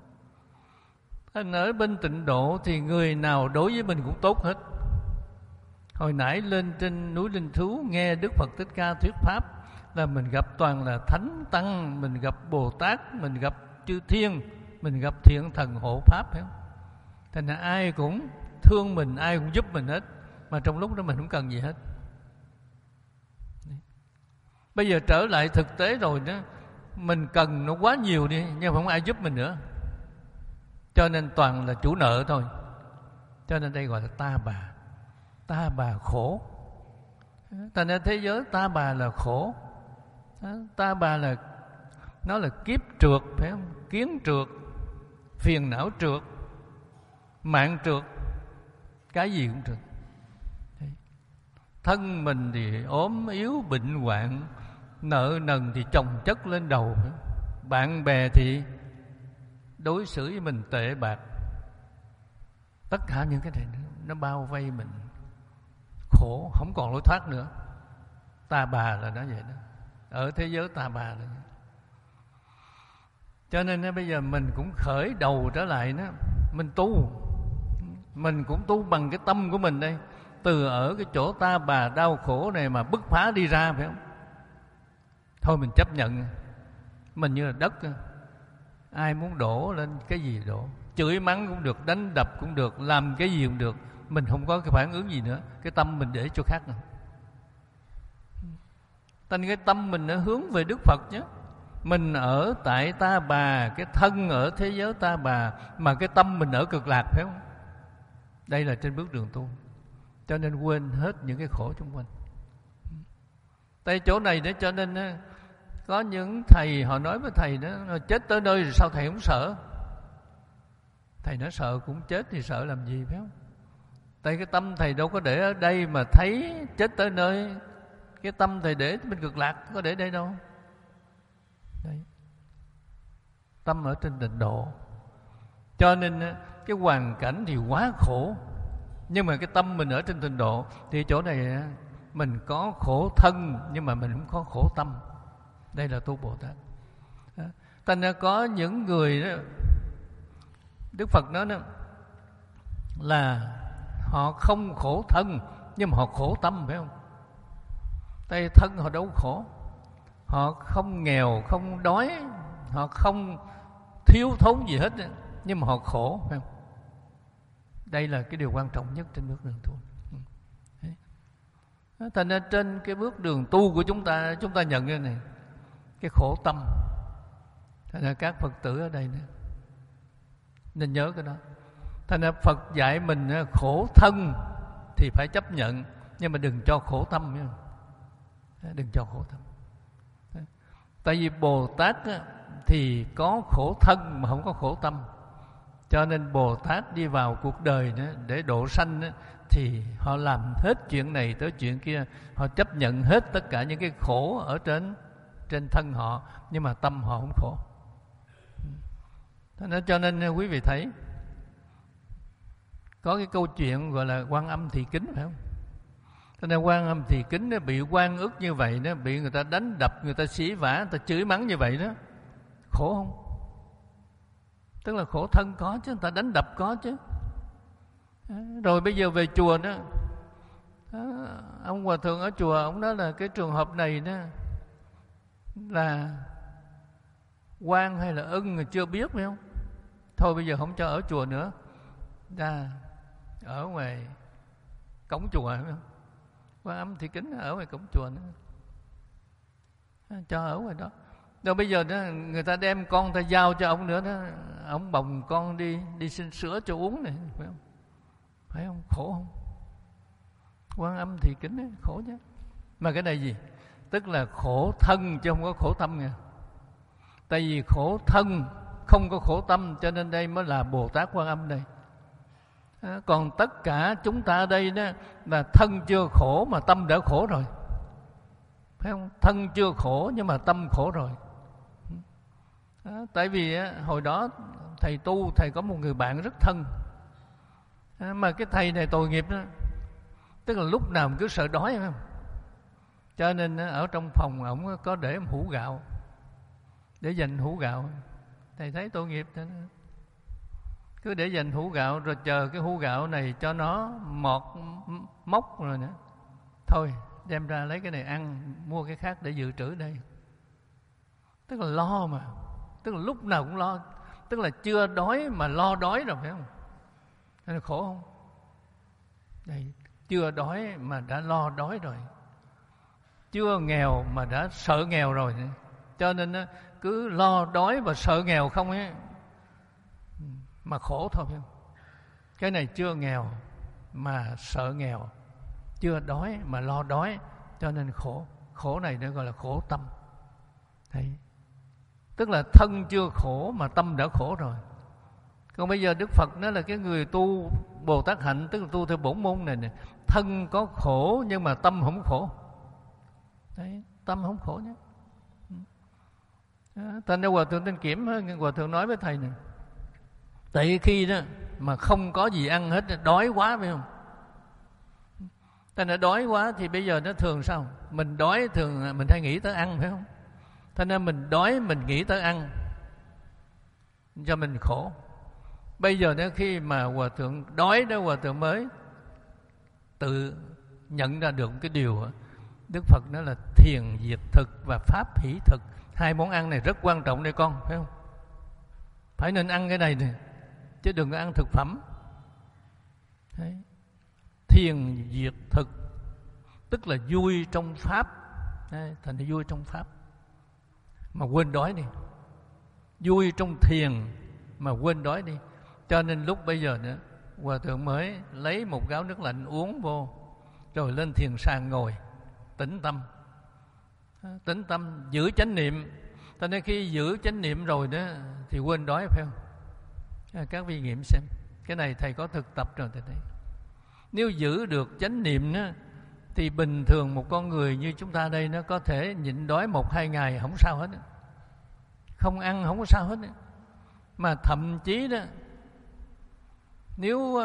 Ở bên tịnh độ thì người nào đối với mình cũng tốt hết. Hồi nãy lên trên núi Linh Thú nghe Đức Phật Thích Ca thuyết pháp là mình gặp toàn là thánh tăng, mình gặp Bồ Tát, mình gặp chư thiên, mình gặp thiện thần hộ pháp, phải không? Thành ra ai cũng thương mình, ai cũng giúp mình hết, mà trong lúc đó mình không cần gì hết. Bây giờ trở lại thực tế rồi đó, mình cần nó quá nhiều đi, nhưng mà không ai giúp mình nữa, cho nên toàn là chủ nợ thôi. Cho nên đây gọi là ta bà. Ta bà khổ. Thành ra thế giới ta bà là khổ. Ta bà là nó là kiếp trượt, phải không? Kiến trượt, phiền não trượt, mạng trượt, cái gì cũng trượt. Thân mình thì ốm yếu bệnh hoạn, nợ nần thì chồng chất lên đầu, bạn bè thì đối xử với mình tệ bạc. Tất cả những cái này nó bao vây mình, khổ, không còn lối thoát nữa. Ta bà là nó vậy đó. Ở thế giới ta bà là vậy. Cho nên bây giờ mình cũng khởi đầu trở lại đó, mình tu, mình cũng tu bằng cái tâm của mình đây, từ ở cái chỗ ta bà đau khổ này mà bứt phá đi ra, phải không? Thôi mình chấp nhận, mình như là đất, ai muốn đổ lên cái gì đổ, chửi mắng cũng được, đánh đập cũng được, làm cái gì cũng được, mình không có cái phản ứng gì nữa. Cái tâm mình để chỗ khác nữa. Thành cái tâm mình nó hướng về Đức Phật nhé. Mình ở tại ta bà, cái thân ở thế giới ta bà, mà cái tâm mình ở cực lạc, phải không? Đây là trên bước đường tu. Cho nên quên hết những cái khổ xung quanh. Tại chỗ này để cho nên có những thầy họ nói với thầy đó, chết tới nơi rồi sao thầy không sợ? Thầy nói sợ cũng chết thì sợ làm gì, phải không? Tại cái tâm thầy đâu có để ở đây mà thấy chết tới nơi. Cái tâm thầy để bên cực lạc, có để đây đâu. Đấy. Tâm ở trên tịnh độ. Cho nên cái hoàn cảnh thì quá khổ, nhưng mà cái tâm mình ở trên tịnh độ thì chỗ này mình có khổ thân, nhưng mà mình cũng có khổ tâm. Đây là tu Bồ Tát. Thành ra có những người đó, Đức Phật nói đó, là họ không khổ thân, nhưng mà họ khổ tâm, phải không? Tại thân họ đâu khổ, họ không nghèo, không đói, họ không thiếu thốn gì hết, nhưng mà họ khổ, phải không? Đây là cái điều quan trọng nhất trên bước đường tu. Thành ra trên cái bước đường tu của chúng ta, chúng ta nhận cái này, cái khổ tâm. Thành ra các Phật tử ở đây nữa nên nhớ cái đó. Thành ra Phật dạy mình khổ thân thì phải chấp nhận, nhưng mà đừng cho khổ tâm nhé. Đừng cho khổ tâm. Tại vì Bồ Tát thì có khổ thân mà không có khổ tâm. Cho nên Bồ Tát đi vào cuộc đời để độ sanh thì họ làm hết chuyện này tới chuyện kia, họ chấp nhận hết tất cả những cái khổ ở trên trên thân họ, nhưng mà tâm họ không khổ. Cho nên quý vị thấy có cái câu chuyện gọi là Quan Âm Thị Kính, phải không? Cho nên Quan Âm Thị Kính nó bị oan ức như vậy đó, bị người ta đánh đập, người ta xỉ vả, người ta chửi mắng như vậy đó, khổ không? Tức là khổ thân có chứ, người ta đánh đập có chứ. Rồi bây giờ về chùa đó, ông hòa thượng ở chùa, ông nói là cái trường hợp này đó là quan hay là ưng người chưa biết, phải không? Thôi bây giờ không cho ở chùa nữa, ra ở ngoài cổng chùa, phải không? Quan Âm Thị Kính ở ngoài cổng chùa nữa, cho ở ngoài đó. Rồi bây giờ đó, người ta đem con ta giao cho ông nữa đó, ông bồng con đi đi xin sữa cho uống này, phải không? Phải không? Khổ không? Quan Âm Thị Kính ấy, khổ chứ. Mà cái này gì? Tức là khổ thân chứ không có khổ tâm nha. Tại vì khổ thân không có khổ tâm, cho nên đây mới là Bồ Tát Quan Âm đây. À, còn tất cả chúng ta ở đây đó là thân chưa khổ mà tâm đã khổ rồi, phải không? Thân chưa khổ nhưng mà tâm khổ rồi. À, tại vì á, hồi đó thầy tu, thầy có một người bạn rất thân, à, mà cái thầy này tội nghiệp đó, tức là lúc nào cũng cứ sợ đói, phải không? Cho nên ở trong phòng ổng có để một hũ gạo, để dành hũ gạo. Thầy thấy tội nghiệp cho nên cứ để dành hũ gạo, rồi chờ cái hũ gạo này cho nó mọt mốc rồi nữa, thôi đem ra lấy cái này ăn, mua cái khác để dự trữ đây. Tức là lo mà, tức là lúc nào cũng lo, tức là chưa đói mà lo đói rồi, phải không? Nên là khổ không? Đây, chưa đói mà đã lo đói rồi, chưa nghèo mà đã sợ nghèo rồi. Cho nên cứ lo đói và sợ nghèo không ấy mà khổ thôi, phải không? Cái này chưa nghèo mà sợ nghèo, chưa đói mà lo đói, cho nên khổ. Khổ này nó gọi là khổ tâm. Thấy, tức là thân chưa khổ mà tâm đã khổ rồi. Còn bây giờ Đức Phật nói là cái người tu Bồ Tát hạnh, tức là tu theo bổn môn này nè, thân có khổ nhưng mà tâm không khổ. Đấy, tâm không khổ nhé. Thành ra Hòa Thượng Tinh Kiểm, Hòa Thượng nói với thầy này, tại khi đó mà không có gì ăn hết, đói quá, phải không? Thành ra đói quá thì bây giờ nó thường sao? Mình đói thường mình hay nghĩ tới ăn, phải không? Thành ra mình đói mình nghĩ tới ăn, cho mình khổ. Bây giờ đó khi mà Hòa Thượng đói đó, Hòa Thượng mới tự nhận ra được cái điều, Đức Phật nói là thiền diệt thực và pháp hỷ thực. Hai món ăn này rất quan trọng đây con, phải không? Phải nên ăn cái này nè, chứ đừng có ăn thực phẩm. Đấy. Thiền diệt thực tức là vui trong pháp. Đấy, thành ra vui trong pháp mà quên đói đi, vui trong thiền mà quên đói đi. Cho nên lúc bây giờ nữa, Hòa Thượng mới lấy một gáo nước lạnh uống vô, rồi lên thiền sàng ngồi tĩnh tâm. Tĩnh tâm giữ chánh niệm. Cho nên khi giữ chánh niệm rồi đó thì quên đói, phải không? Các vị nghiệm xem, cái này thầy có thực tập rồi thầy thấy. Nếu giữ được chánh niệm đó, thì bình thường một con người như chúng ta đây nó có thể nhịn đói một hai ngày không sao hết, không ăn không có sao hết. Mà thậm chí đó, nếu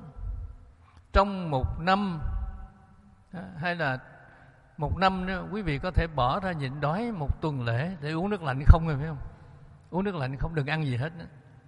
trong một năm hay là một năm đó, quý vị có thể bỏ ra nhịn đói một tuần lễ để uống nước lạnh không rồi, phải không? Uống nước lạnh không, đừng ăn gì hết đó.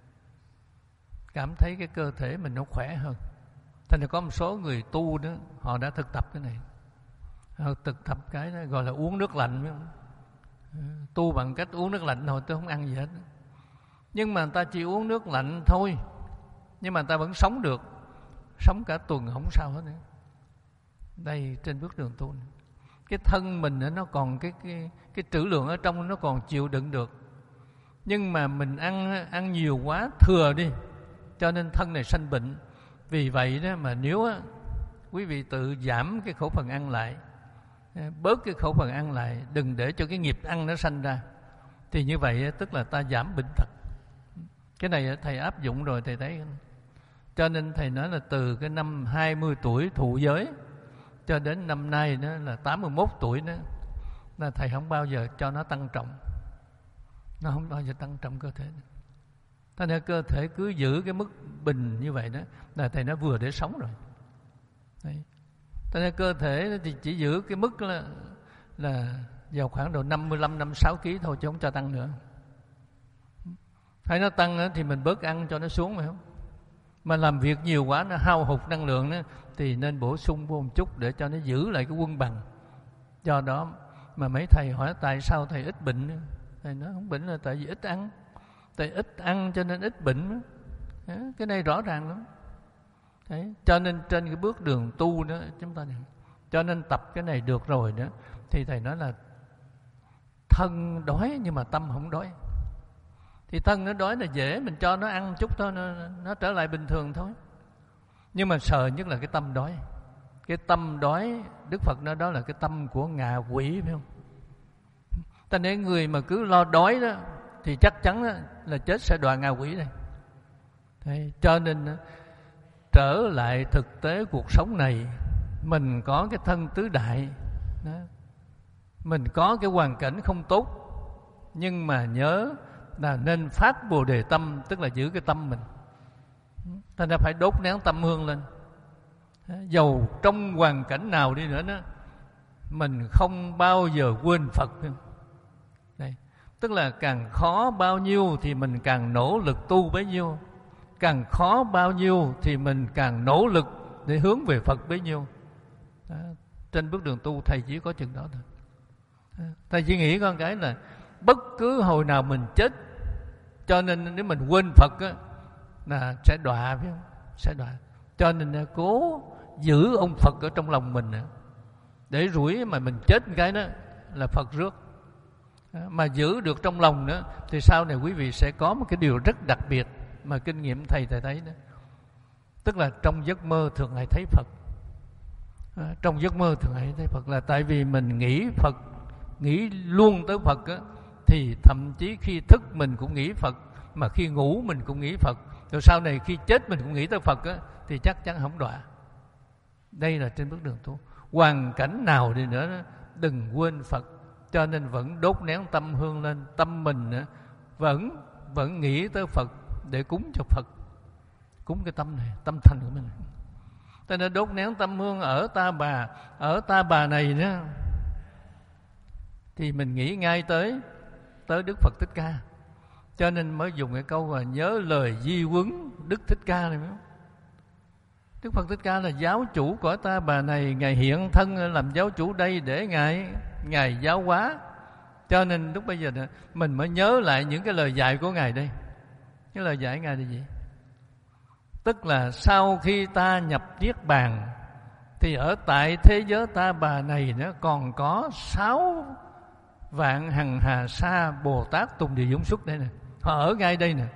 Cảm thấy cái cơ thể mình nó khỏe hơn. Thành ra có một số người tu đó, họ đã thực tập cái này. Họ thực tập cái đó gọi là uống nước lạnh, phải không? Tu bằng cách uống nước lạnh thôi, tôi không ăn gì hết. Nhưng mà người ta chỉ uống nước lạnh thôi, nhưng mà người ta vẫn sống được, sống cả tuần không sao hết nữa. Đây trên bước đường tu này, cái thân mình nó còn cái cái cái trữ lượng ở trong nó còn chịu đựng được, nhưng mà mình ăn ăn nhiều quá thừa đi, cho nên thân này sanh bệnh. Vì vậy đó mà nếu á, quý vị tự giảm cái khẩu phần ăn lại, bớt cái khẩu phần ăn lại, đừng để cho cái nghiệp ăn nó sanh ra, thì như vậy tức là ta giảm bệnh tật. Cái này thầy áp dụng rồi thầy thấy. Cho nên thầy nói là từ cái năm hai mươi tuổi thụ giới cho đến năm nay đó là tám mươi mốt tuổi đó, là thầy không bao giờ cho nó tăng trọng. Nó không bao giờ tăng trọng cơ thể. Thành ra cơ thể cứ giữ cái mức bình như vậy đó là thầy nói vừa để sống rồi. Đấy. Thành ra cơ thể thì chỉ giữ cái mức là, là vào khoảng độ năm mươi lăm, năm mươi sáu ki lô gam thôi, chứ không cho tăng nữa. Hay nó tăng thì mình bớt ăn cho nó xuống, phải không? Mà làm việc nhiều quá nó hao hụt năng lượng đó, thì nên bổ sung vô một chút để cho nó giữ lại cái quân bằng. Do đó mà mấy thầy hỏi tại sao thầy ít bệnh, thầy nói không bệnh là tại vì ít ăn. Tại ít ăn cho nên ít bệnh. Cái này rõ ràng lắm. Đấy. Cho nên trên cái bước đường tu đó chúng ta, cho nên tập cái này được rồi đó, thì thầy nói là thân đói nhưng mà tâm không đói. Thì thân nó đói là dễ, mình cho nó ăn chút thôi, nó, nó trở lại bình thường thôi. Nhưng mà sợ nhất là cái tâm đói. Cái tâm đói, Đức Phật nói đó là cái tâm của ngạ quỷ, phải không? Ta nên người mà cứ lo đói đó, thì chắc chắn là chết sẽ đọa ngạ quỷ đây. Thế cho nên trở lại thực tế cuộc sống này, mình có cái thân tứ đại đó, mình có cái hoàn cảnh không tốt, nhưng mà nhớ là nên phát Bồ Đề tâm, tức là giữ cái tâm mình. Thành ra phải đốt nén tâm hương lên. Dầu trong hoàn cảnh nào đi nữa đó, mình không bao giờ quên Phật. Đây. Tức là càng khó bao nhiêu thì mình càng nỗ lực tu bấy nhiêu, càng khó bao nhiêu thì mình càng nỗ lực để hướng về Phật bấy nhiêu. Đó. Trên bước đường tu thầy chỉ có chừng đó thôi. Đó. Thầy chỉ nghĩ con cái là bất cứ hồi nào mình chết, cho nên nếu mình quên Phật á, là sẽ đọa, phải không? Sẽ đọa. Cho nên cố giữ ông Phật ở trong lòng mình, để rủi mà mình chết cái đó là Phật rước. Mà giữ được trong lòng nữa thì sau này quý vị sẽ có một cái điều rất đặc biệt mà kinh nghiệm thầy thầy thấy đó. Tức là trong giấc mơ thường hay thấy Phật. À, trong giấc mơ thường hay thấy Phật là tại vì mình nghĩ Phật, nghĩ luôn tới Phật á, thì thậm chí khi thức mình cũng nghĩ Phật, mà khi ngủ mình cũng nghĩ Phật, rồi sau này khi chết mình cũng nghĩ tới Phật á, thì chắc chắn không đọa. Đây là trên bước đường tu. Hoàn cảnh nào đi nữa đó, đừng quên Phật. Cho nên vẫn đốt nén tâm hương lên. Tâm mình nữa, vẫn vẫn nghĩ tới Phật để cúng cho Phật. Cúng cái tâm này, tâm thành của mình. Cho nên đốt nén tâm hương ở Ta Bà. Ở Ta Bà này nữa thì mình nghĩ ngay tới tới Đức Phật Thích Ca. Cho nên mới dùng cái câu là nhớ lời di huấn Đức Thích Ca này. Đức Phật Thích Ca là giáo chủ của Ta Bà này, Ngài hiện thân làm giáo chủ đây để Ngài Ngài giáo hóa. Cho nên lúc bây giờ mình mới nhớ lại những cái lời dạy của Ngài đây. Cái lời dạy Ngài là gì? Tức là sau khi ta nhập Niết Bàn thì ở tại thế giới Ta Bà này nó còn có sáu vạn hằng hà sa Bồ Tát Tùng Địa Dũng Xuất đây nè. Họ ở ngay đây nè.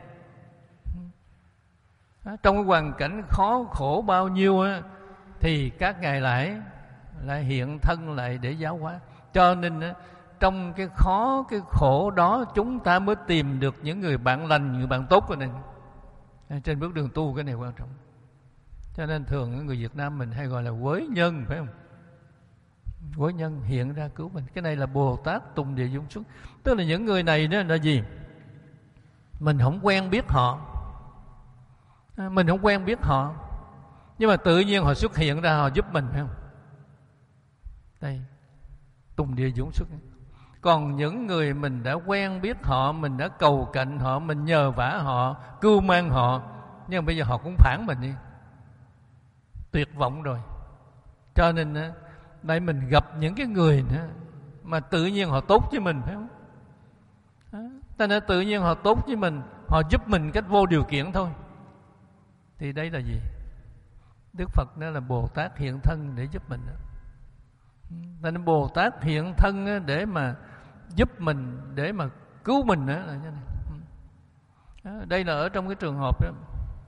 Trong cái hoàn cảnh khó khổ bao nhiêu á, thì các ngài lại lại hiện thân lại để giáo hóa. Cho nên á, trong cái khó cái khổ đó chúng ta mới tìm được những người bạn lành, những người bạn tốt của mình. Trên bước đường tu cái này quan trọng. Cho nên thường người Việt Nam mình hay gọi là quới nhân, phải không? Quới nhân hiện ra cứu mình. Cái này là Bồ Tát Tùng Địa Dũng Xuất. Tức là những người này đó là gì? Mình không quen biết họ, mình không quen biết họ, nhưng mà tự nhiên họ xuất hiện ra, họ giúp mình, phải không? Đây, Tùng Địa Dũng Xuất. Còn những người mình đã quen biết họ, mình đã cầu cạnh họ, mình nhờ vả họ, cưu mang họ, nhưng mà bây giờ họ cũng phản mình đi, tuyệt vọng rồi. Cho nên đây mình gặp những cái người nữa mà tự nhiên họ tốt với mình, phải không? Ta nên tự nhiên họ tốt với mình, họ giúp mình cách vô điều kiện thôi. Thì đây là gì? Đức Phật đó là Bồ Tát hiện thân để giúp mình. Ta nên Bồ Tát hiện thân để mà giúp mình, để mà cứu mình nữa là như này. Đây là ở trong cái trường hợp đó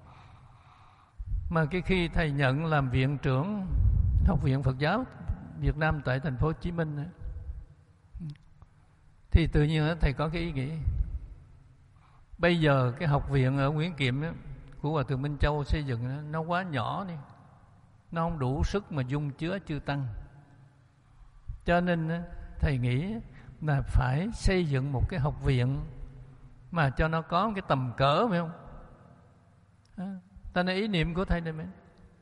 mà cái khi thầy nhận làm viện trưởng Học viện Phật giáo Việt Nam tại thành phố Hồ Chí Minh đó, thì tự nhiên thầy có cái ý nghĩ bây giờ cái học viện ở Nguyễn Kiệm đó, của Hòa Thượng Minh Châu xây dựng đó, nó quá nhỏ đi, nó không đủ sức mà dung chứa chư tăng. Cho nên thầy nghĩ là phải xây dựng một cái học viện mà cho nó có cái tầm cỡ, phải không? À, ta nói ý niệm của thầy này mấy.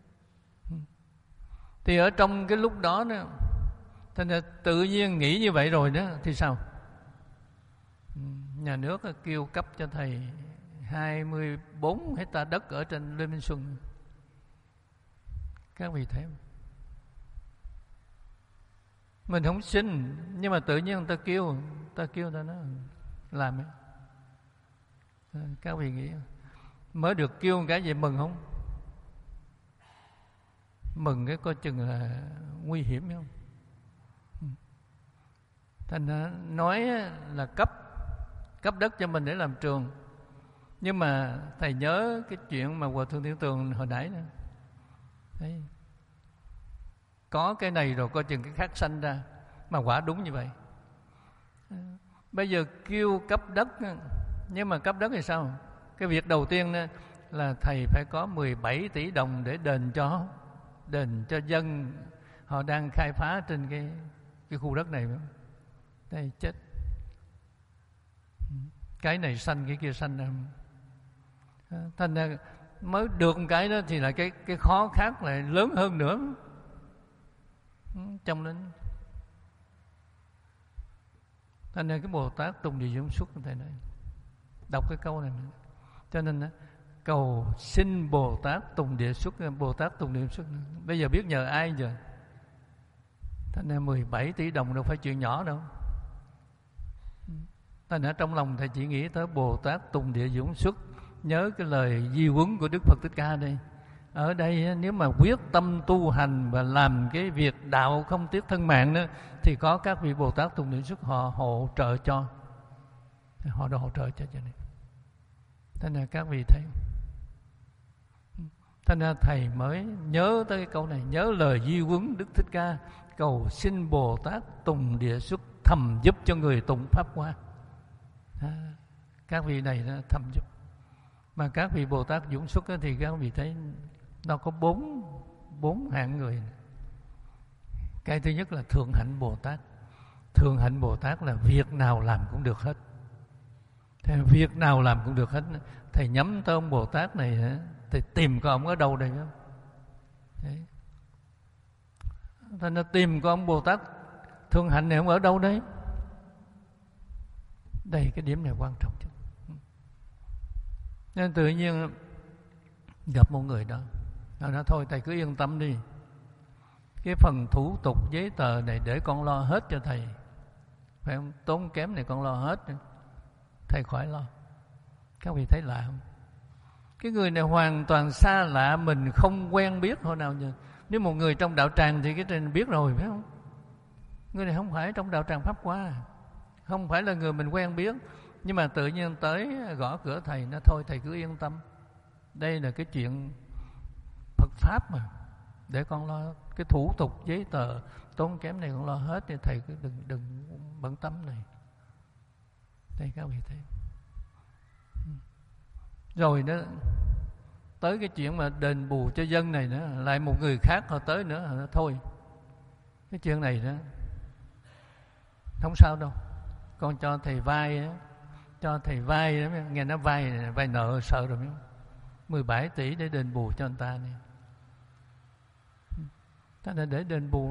Thì ở trong cái lúc đó đó, thành ra tự nhiên nghĩ như vậy rồi đó thì sao? Nhà nước kêu cấp cho thầy hai mươi bốn hectare đất ở trên Lê Minh Xuân. Các vị thấy không? Mình không xin, nhưng mà tự nhiên người ta kêu, người ta kêu ta nó làm ấy. Các vị nghĩ mới được kêu cái gì mừng không? Mừng cái coi chừng là nguy hiểm không? Thành ra nói là cấp cấp đất cho mình để làm trường, nhưng mà thầy nhớ cái chuyện mà Hòa Thượng Thiên Tường hồi nãy nữa. Đấy. Có cái này rồi coi chừng cái khác sanh ra, mà quả đúng như vậy. Bây giờ kêu cấp đất Nhưng mà cấp đất thì sao? Cái việc đầu tiên đó là thầy phải có mười bảy tỷ đồng để đền cho đền cho dân họ đang khai phá trên cái cái khu đất này. Đây chết, cái này xanh cái kia xanh. Thành ra mới được một cái đó thì là cái cái khó khác lại lớn hơn nữa. Trong đến thành ra cái Bồ Tát Tùng Địa Dũng Xuất thầy nói, đọc cái câu này nữa. Cho nên đó, cầu xin Bồ Tát Tùng Địa Xuất, Bồ Tát Tùng Địa Xuất. Bây giờ biết nhờ ai giờ? Thành ra mười bảy tỷ đồng đâu phải chuyện nhỏ đâu. Thành ra trong lòng thầy chỉ nghĩ tới Bồ Tát Tùng Địa Dũng Xuất, nhớ cái lời di huấn của Đức Phật Thích Ca đây. Ở đây nếu mà quyết tâm tu hành và làm cái việc đạo không tiếc thân mạng đó, thì có các vị Bồ Tát Tùng Địa Xuất họ hỗ trợ cho, họ đã hỗ trợ cho cho này. Thế nên các vị thấy, thế nên thầy mới nhớ tới cái câu này, nhớ lời di huấn Đức Thích Ca, cầu xin Bồ Tát Tùng Địa Xuất thầm giúp cho người tụng pháp hoa. À, các vị này nó thầm giúp. Mà các vị Bồ Tát Dũng Xuất thì các vị thấy nó có bốn bốn hạng người. Cái thứ nhất là Thượng Hạnh Bồ Tát. Thượng Hạnh Bồ Tát là việc nào làm cũng được hết. Thế việc nào làm cũng được hết. Thầy nhắm tới ông Bồ Tát này thì tìm có ông ở đâu đây không? Đấy. Thế nó tìm có ông Bồ Tát Thượng Hạnh này ông ở đâu đấy? Đây cái điểm này quan trọng chứ. Nên tự nhiên gặp một người đó, nó nói thôi thầy cứ yên tâm đi, cái phần thủ tục giấy tờ này để con lo hết cho thầy, phải không? Tốn kém này con lo hết, thầy khỏi lo. Các vị thấy lạ không? Cái người này hoàn toàn xa lạ, mình không quen biết hồi nào giờ. Nếu một người trong đạo tràng thì cái trên biết rồi, phải không? Người này không phải trong đạo tràng Pháp Hoa, không phải là người mình quen biết. Nhưng mà tự nhiên tới gõ cửa thầy, nó thôi thầy cứ yên tâm, đây là cái chuyện Phật Pháp mà, để con lo cái thủ tục giấy tờ tốn kém này con lo hết, thì thầy cứ đừng đừng bận tâm này. Đây các vị thấy. Rồi đó, tới cái chuyện mà đền bù cho dân này nữa, lại một người khác họ tới nữa, họ thôi cái chuyện này đó không sao đâu, con cho thầy vay đó, cho thầy vay đó, nghe nó vay vay nợ sợ rồi mấy mười bảy tỷ để đền bù cho anh ta này. Ta đã để đền bù.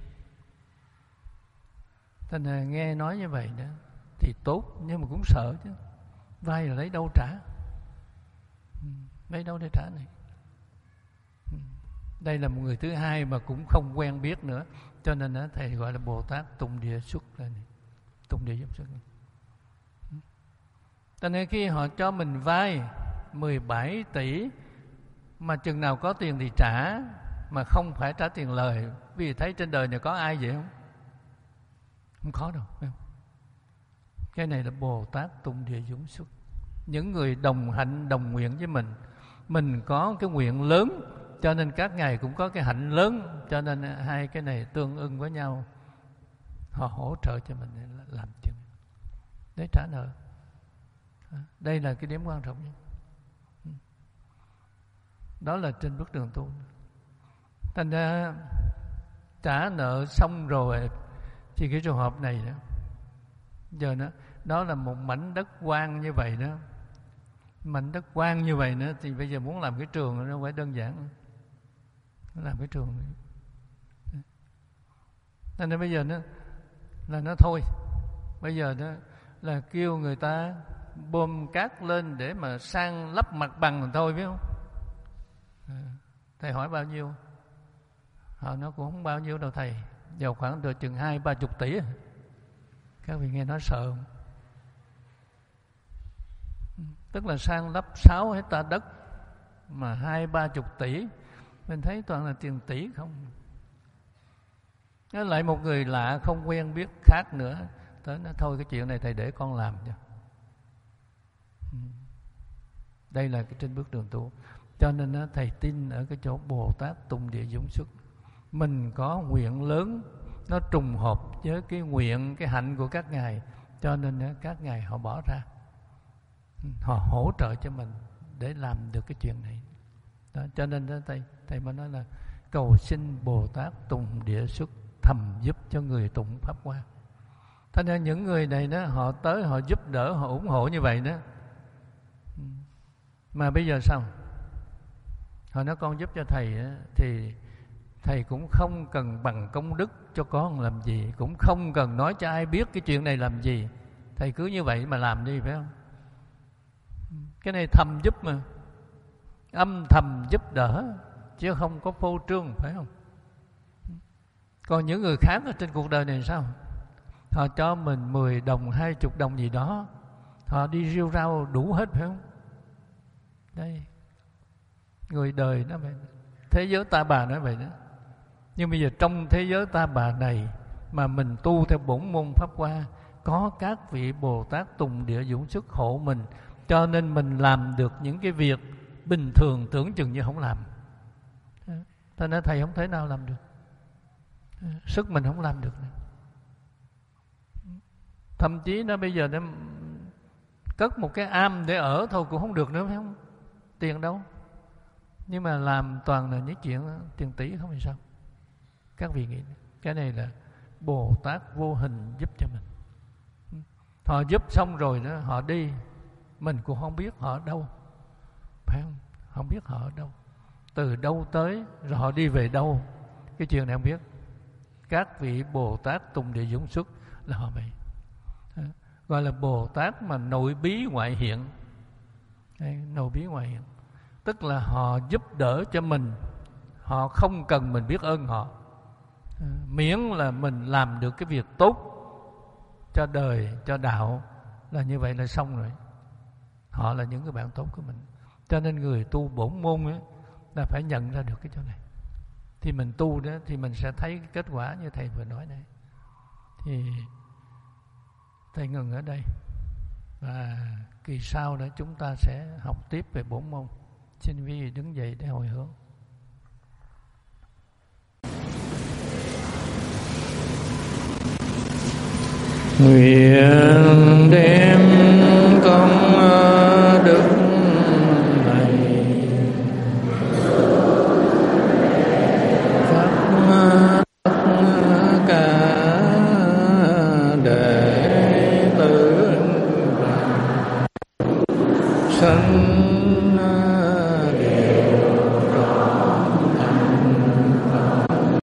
Ta là nghe nói như vậy đó thì tốt, nhưng mà cũng sợ chứ. Vay là lấy đâu trả? Lấy đâu để trả này? Đây là một người thứ hai mà cũng không quen biết nữa, cho nên đó, thầy gọi là Bồ Tát Tùng Địa Xuất này. Tùng Địa Xuất này. Cho nên khi họ cho mình vay mười bảy tỷ mà chừng nào có tiền thì trả, mà không phải trả tiền lời. Vì thấy trên đời này có ai vậy không? Không có đâu, phải không? Cái này là Bồ Tát Tùng Địa Dũng Xuất. Những người đồng hạnh đồng nguyện với mình. Mình có cái nguyện lớn, cho nên các ngài cũng có cái hạnh lớn, cho nên hai cái này tương ưng với nhau. Họ hỗ trợ cho mình để làm chuyện để trả nợ. Đây là cái điểm quan trọng nhất. Đó là trên bước đường tu. Thành ra trả nợ xong rồi thì cái trường hợp này đó, giờ đó, đó là một mảnh đất hoang như vậy đó, mảnh đất hoang như vậy nữa, thì bây giờ muốn làm cái trường nó phải đơn giản, làm cái trường. Thành ra bây giờ nó là nó thôi, bây giờ đó là kêu người ta bơm cát lên để mà san lấp mặt bằng thôi, biết không? Thầy hỏi bao nhiêu? Họ nó cũng không bao nhiêu đâu thầy, vào khoảng được chừng hai ba chục tỷ. Các vị nghe nói sợ không? Tức là san lấp sáu hectare đất mà hai ba chục tỷ, mình thấy toàn là tiền tỷ không. Nó lại một người lạ không quen biết khác nữa tới nó thôi cái chuyện này thầy để con làm cho. Đây là cái trên bước đường tu. Cho nên đó, thầy tin ở cái chỗ Bồ Tát Tùng Địa Dũng Xuất. Mình có nguyện lớn, nó trùng hợp với cái nguyện, cái hạnh của các ngài, cho nên đó, các ngài họ bỏ ra. họ hỗ trợ cho mình để làm được cái chuyện này. Đó, cho nên đó, thầy thầy mới nói là cầu xin Bồ Tát tùng địa xuất thầm giúp cho người tụng pháp hoa. Thế nên những người này đó, họ tới họ giúp đỡ, họ ủng hộ như vậy đó. Mà bây giờ sao? Họ nói con giúp cho thầy đó, thì thầy cũng không cần bằng công đức cho con làm gì, cũng không cần nói cho ai biết cái chuyện này làm gì. Thầy cứ như vậy mà làm đi, phải không? Cái này thầm giúp mà, âm thầm giúp đỡ, chứ không có phô trương, phải không? Còn những người khác ở trên cuộc đời này sao? Họ cho mình mười đồng, hai chục đồng gì đó, họ đi rêu rao đủ hết, phải không? Đây, người đời nó vậy, thế giới ta bà nó vậy đó. Nhưng bây giờ trong thế giới ta bà này mà mình tu theo bổn môn pháp hoa, có các vị Bồ Tát tùng địa dũng sức hộ mình, cho nên mình làm được những cái việc bình thường tưởng chừng như không làm. Thế nên thầy không thể nào làm được, sức mình không làm được nữa. Thậm chí nó bây giờ nó cất một cái am để ở thôi cũng không được nữa, phải không? Tiền đâu. Nhưng mà làm toàn là những chuyện tiền tỷ không thì sao? Các vị nghĩ cái này là Bồ Tát vô hình giúp cho mình. Họ giúp xong rồi đó, họ đi, mình cũng không biết họ ở đâu, phải không? Không biết họ ở đâu, từ đâu tới, rồi họ đi về đâu, cái chuyện này không biết. Các vị Bồ Tát tùng địa dũng xuất là họ vậy, gọi là Bồ Tát mà nội bí ngoại hiện. Nội bí ngoại hiện tức là họ giúp đỡ cho mình, họ không cần mình biết ơn họ, miễn là mình làm được cái việc tốt cho đời, cho đạo, là như vậy là xong rồi. Họ là những người bạn tốt của mình. Cho nên người tu bổn môn ấy, là phải nhận ra được cái chỗ này. Thì mình tu đó thì mình sẽ thấy cái kết quả như thầy vừa nói đây. Thì thầy ngừng ở đây, và kỳ sau đó chúng ta sẽ học tiếp về bổn môn. Xin quý vị đứng dậy để hồi hướng. Nguyện đem công đức này phát tất cả đệ tử sanh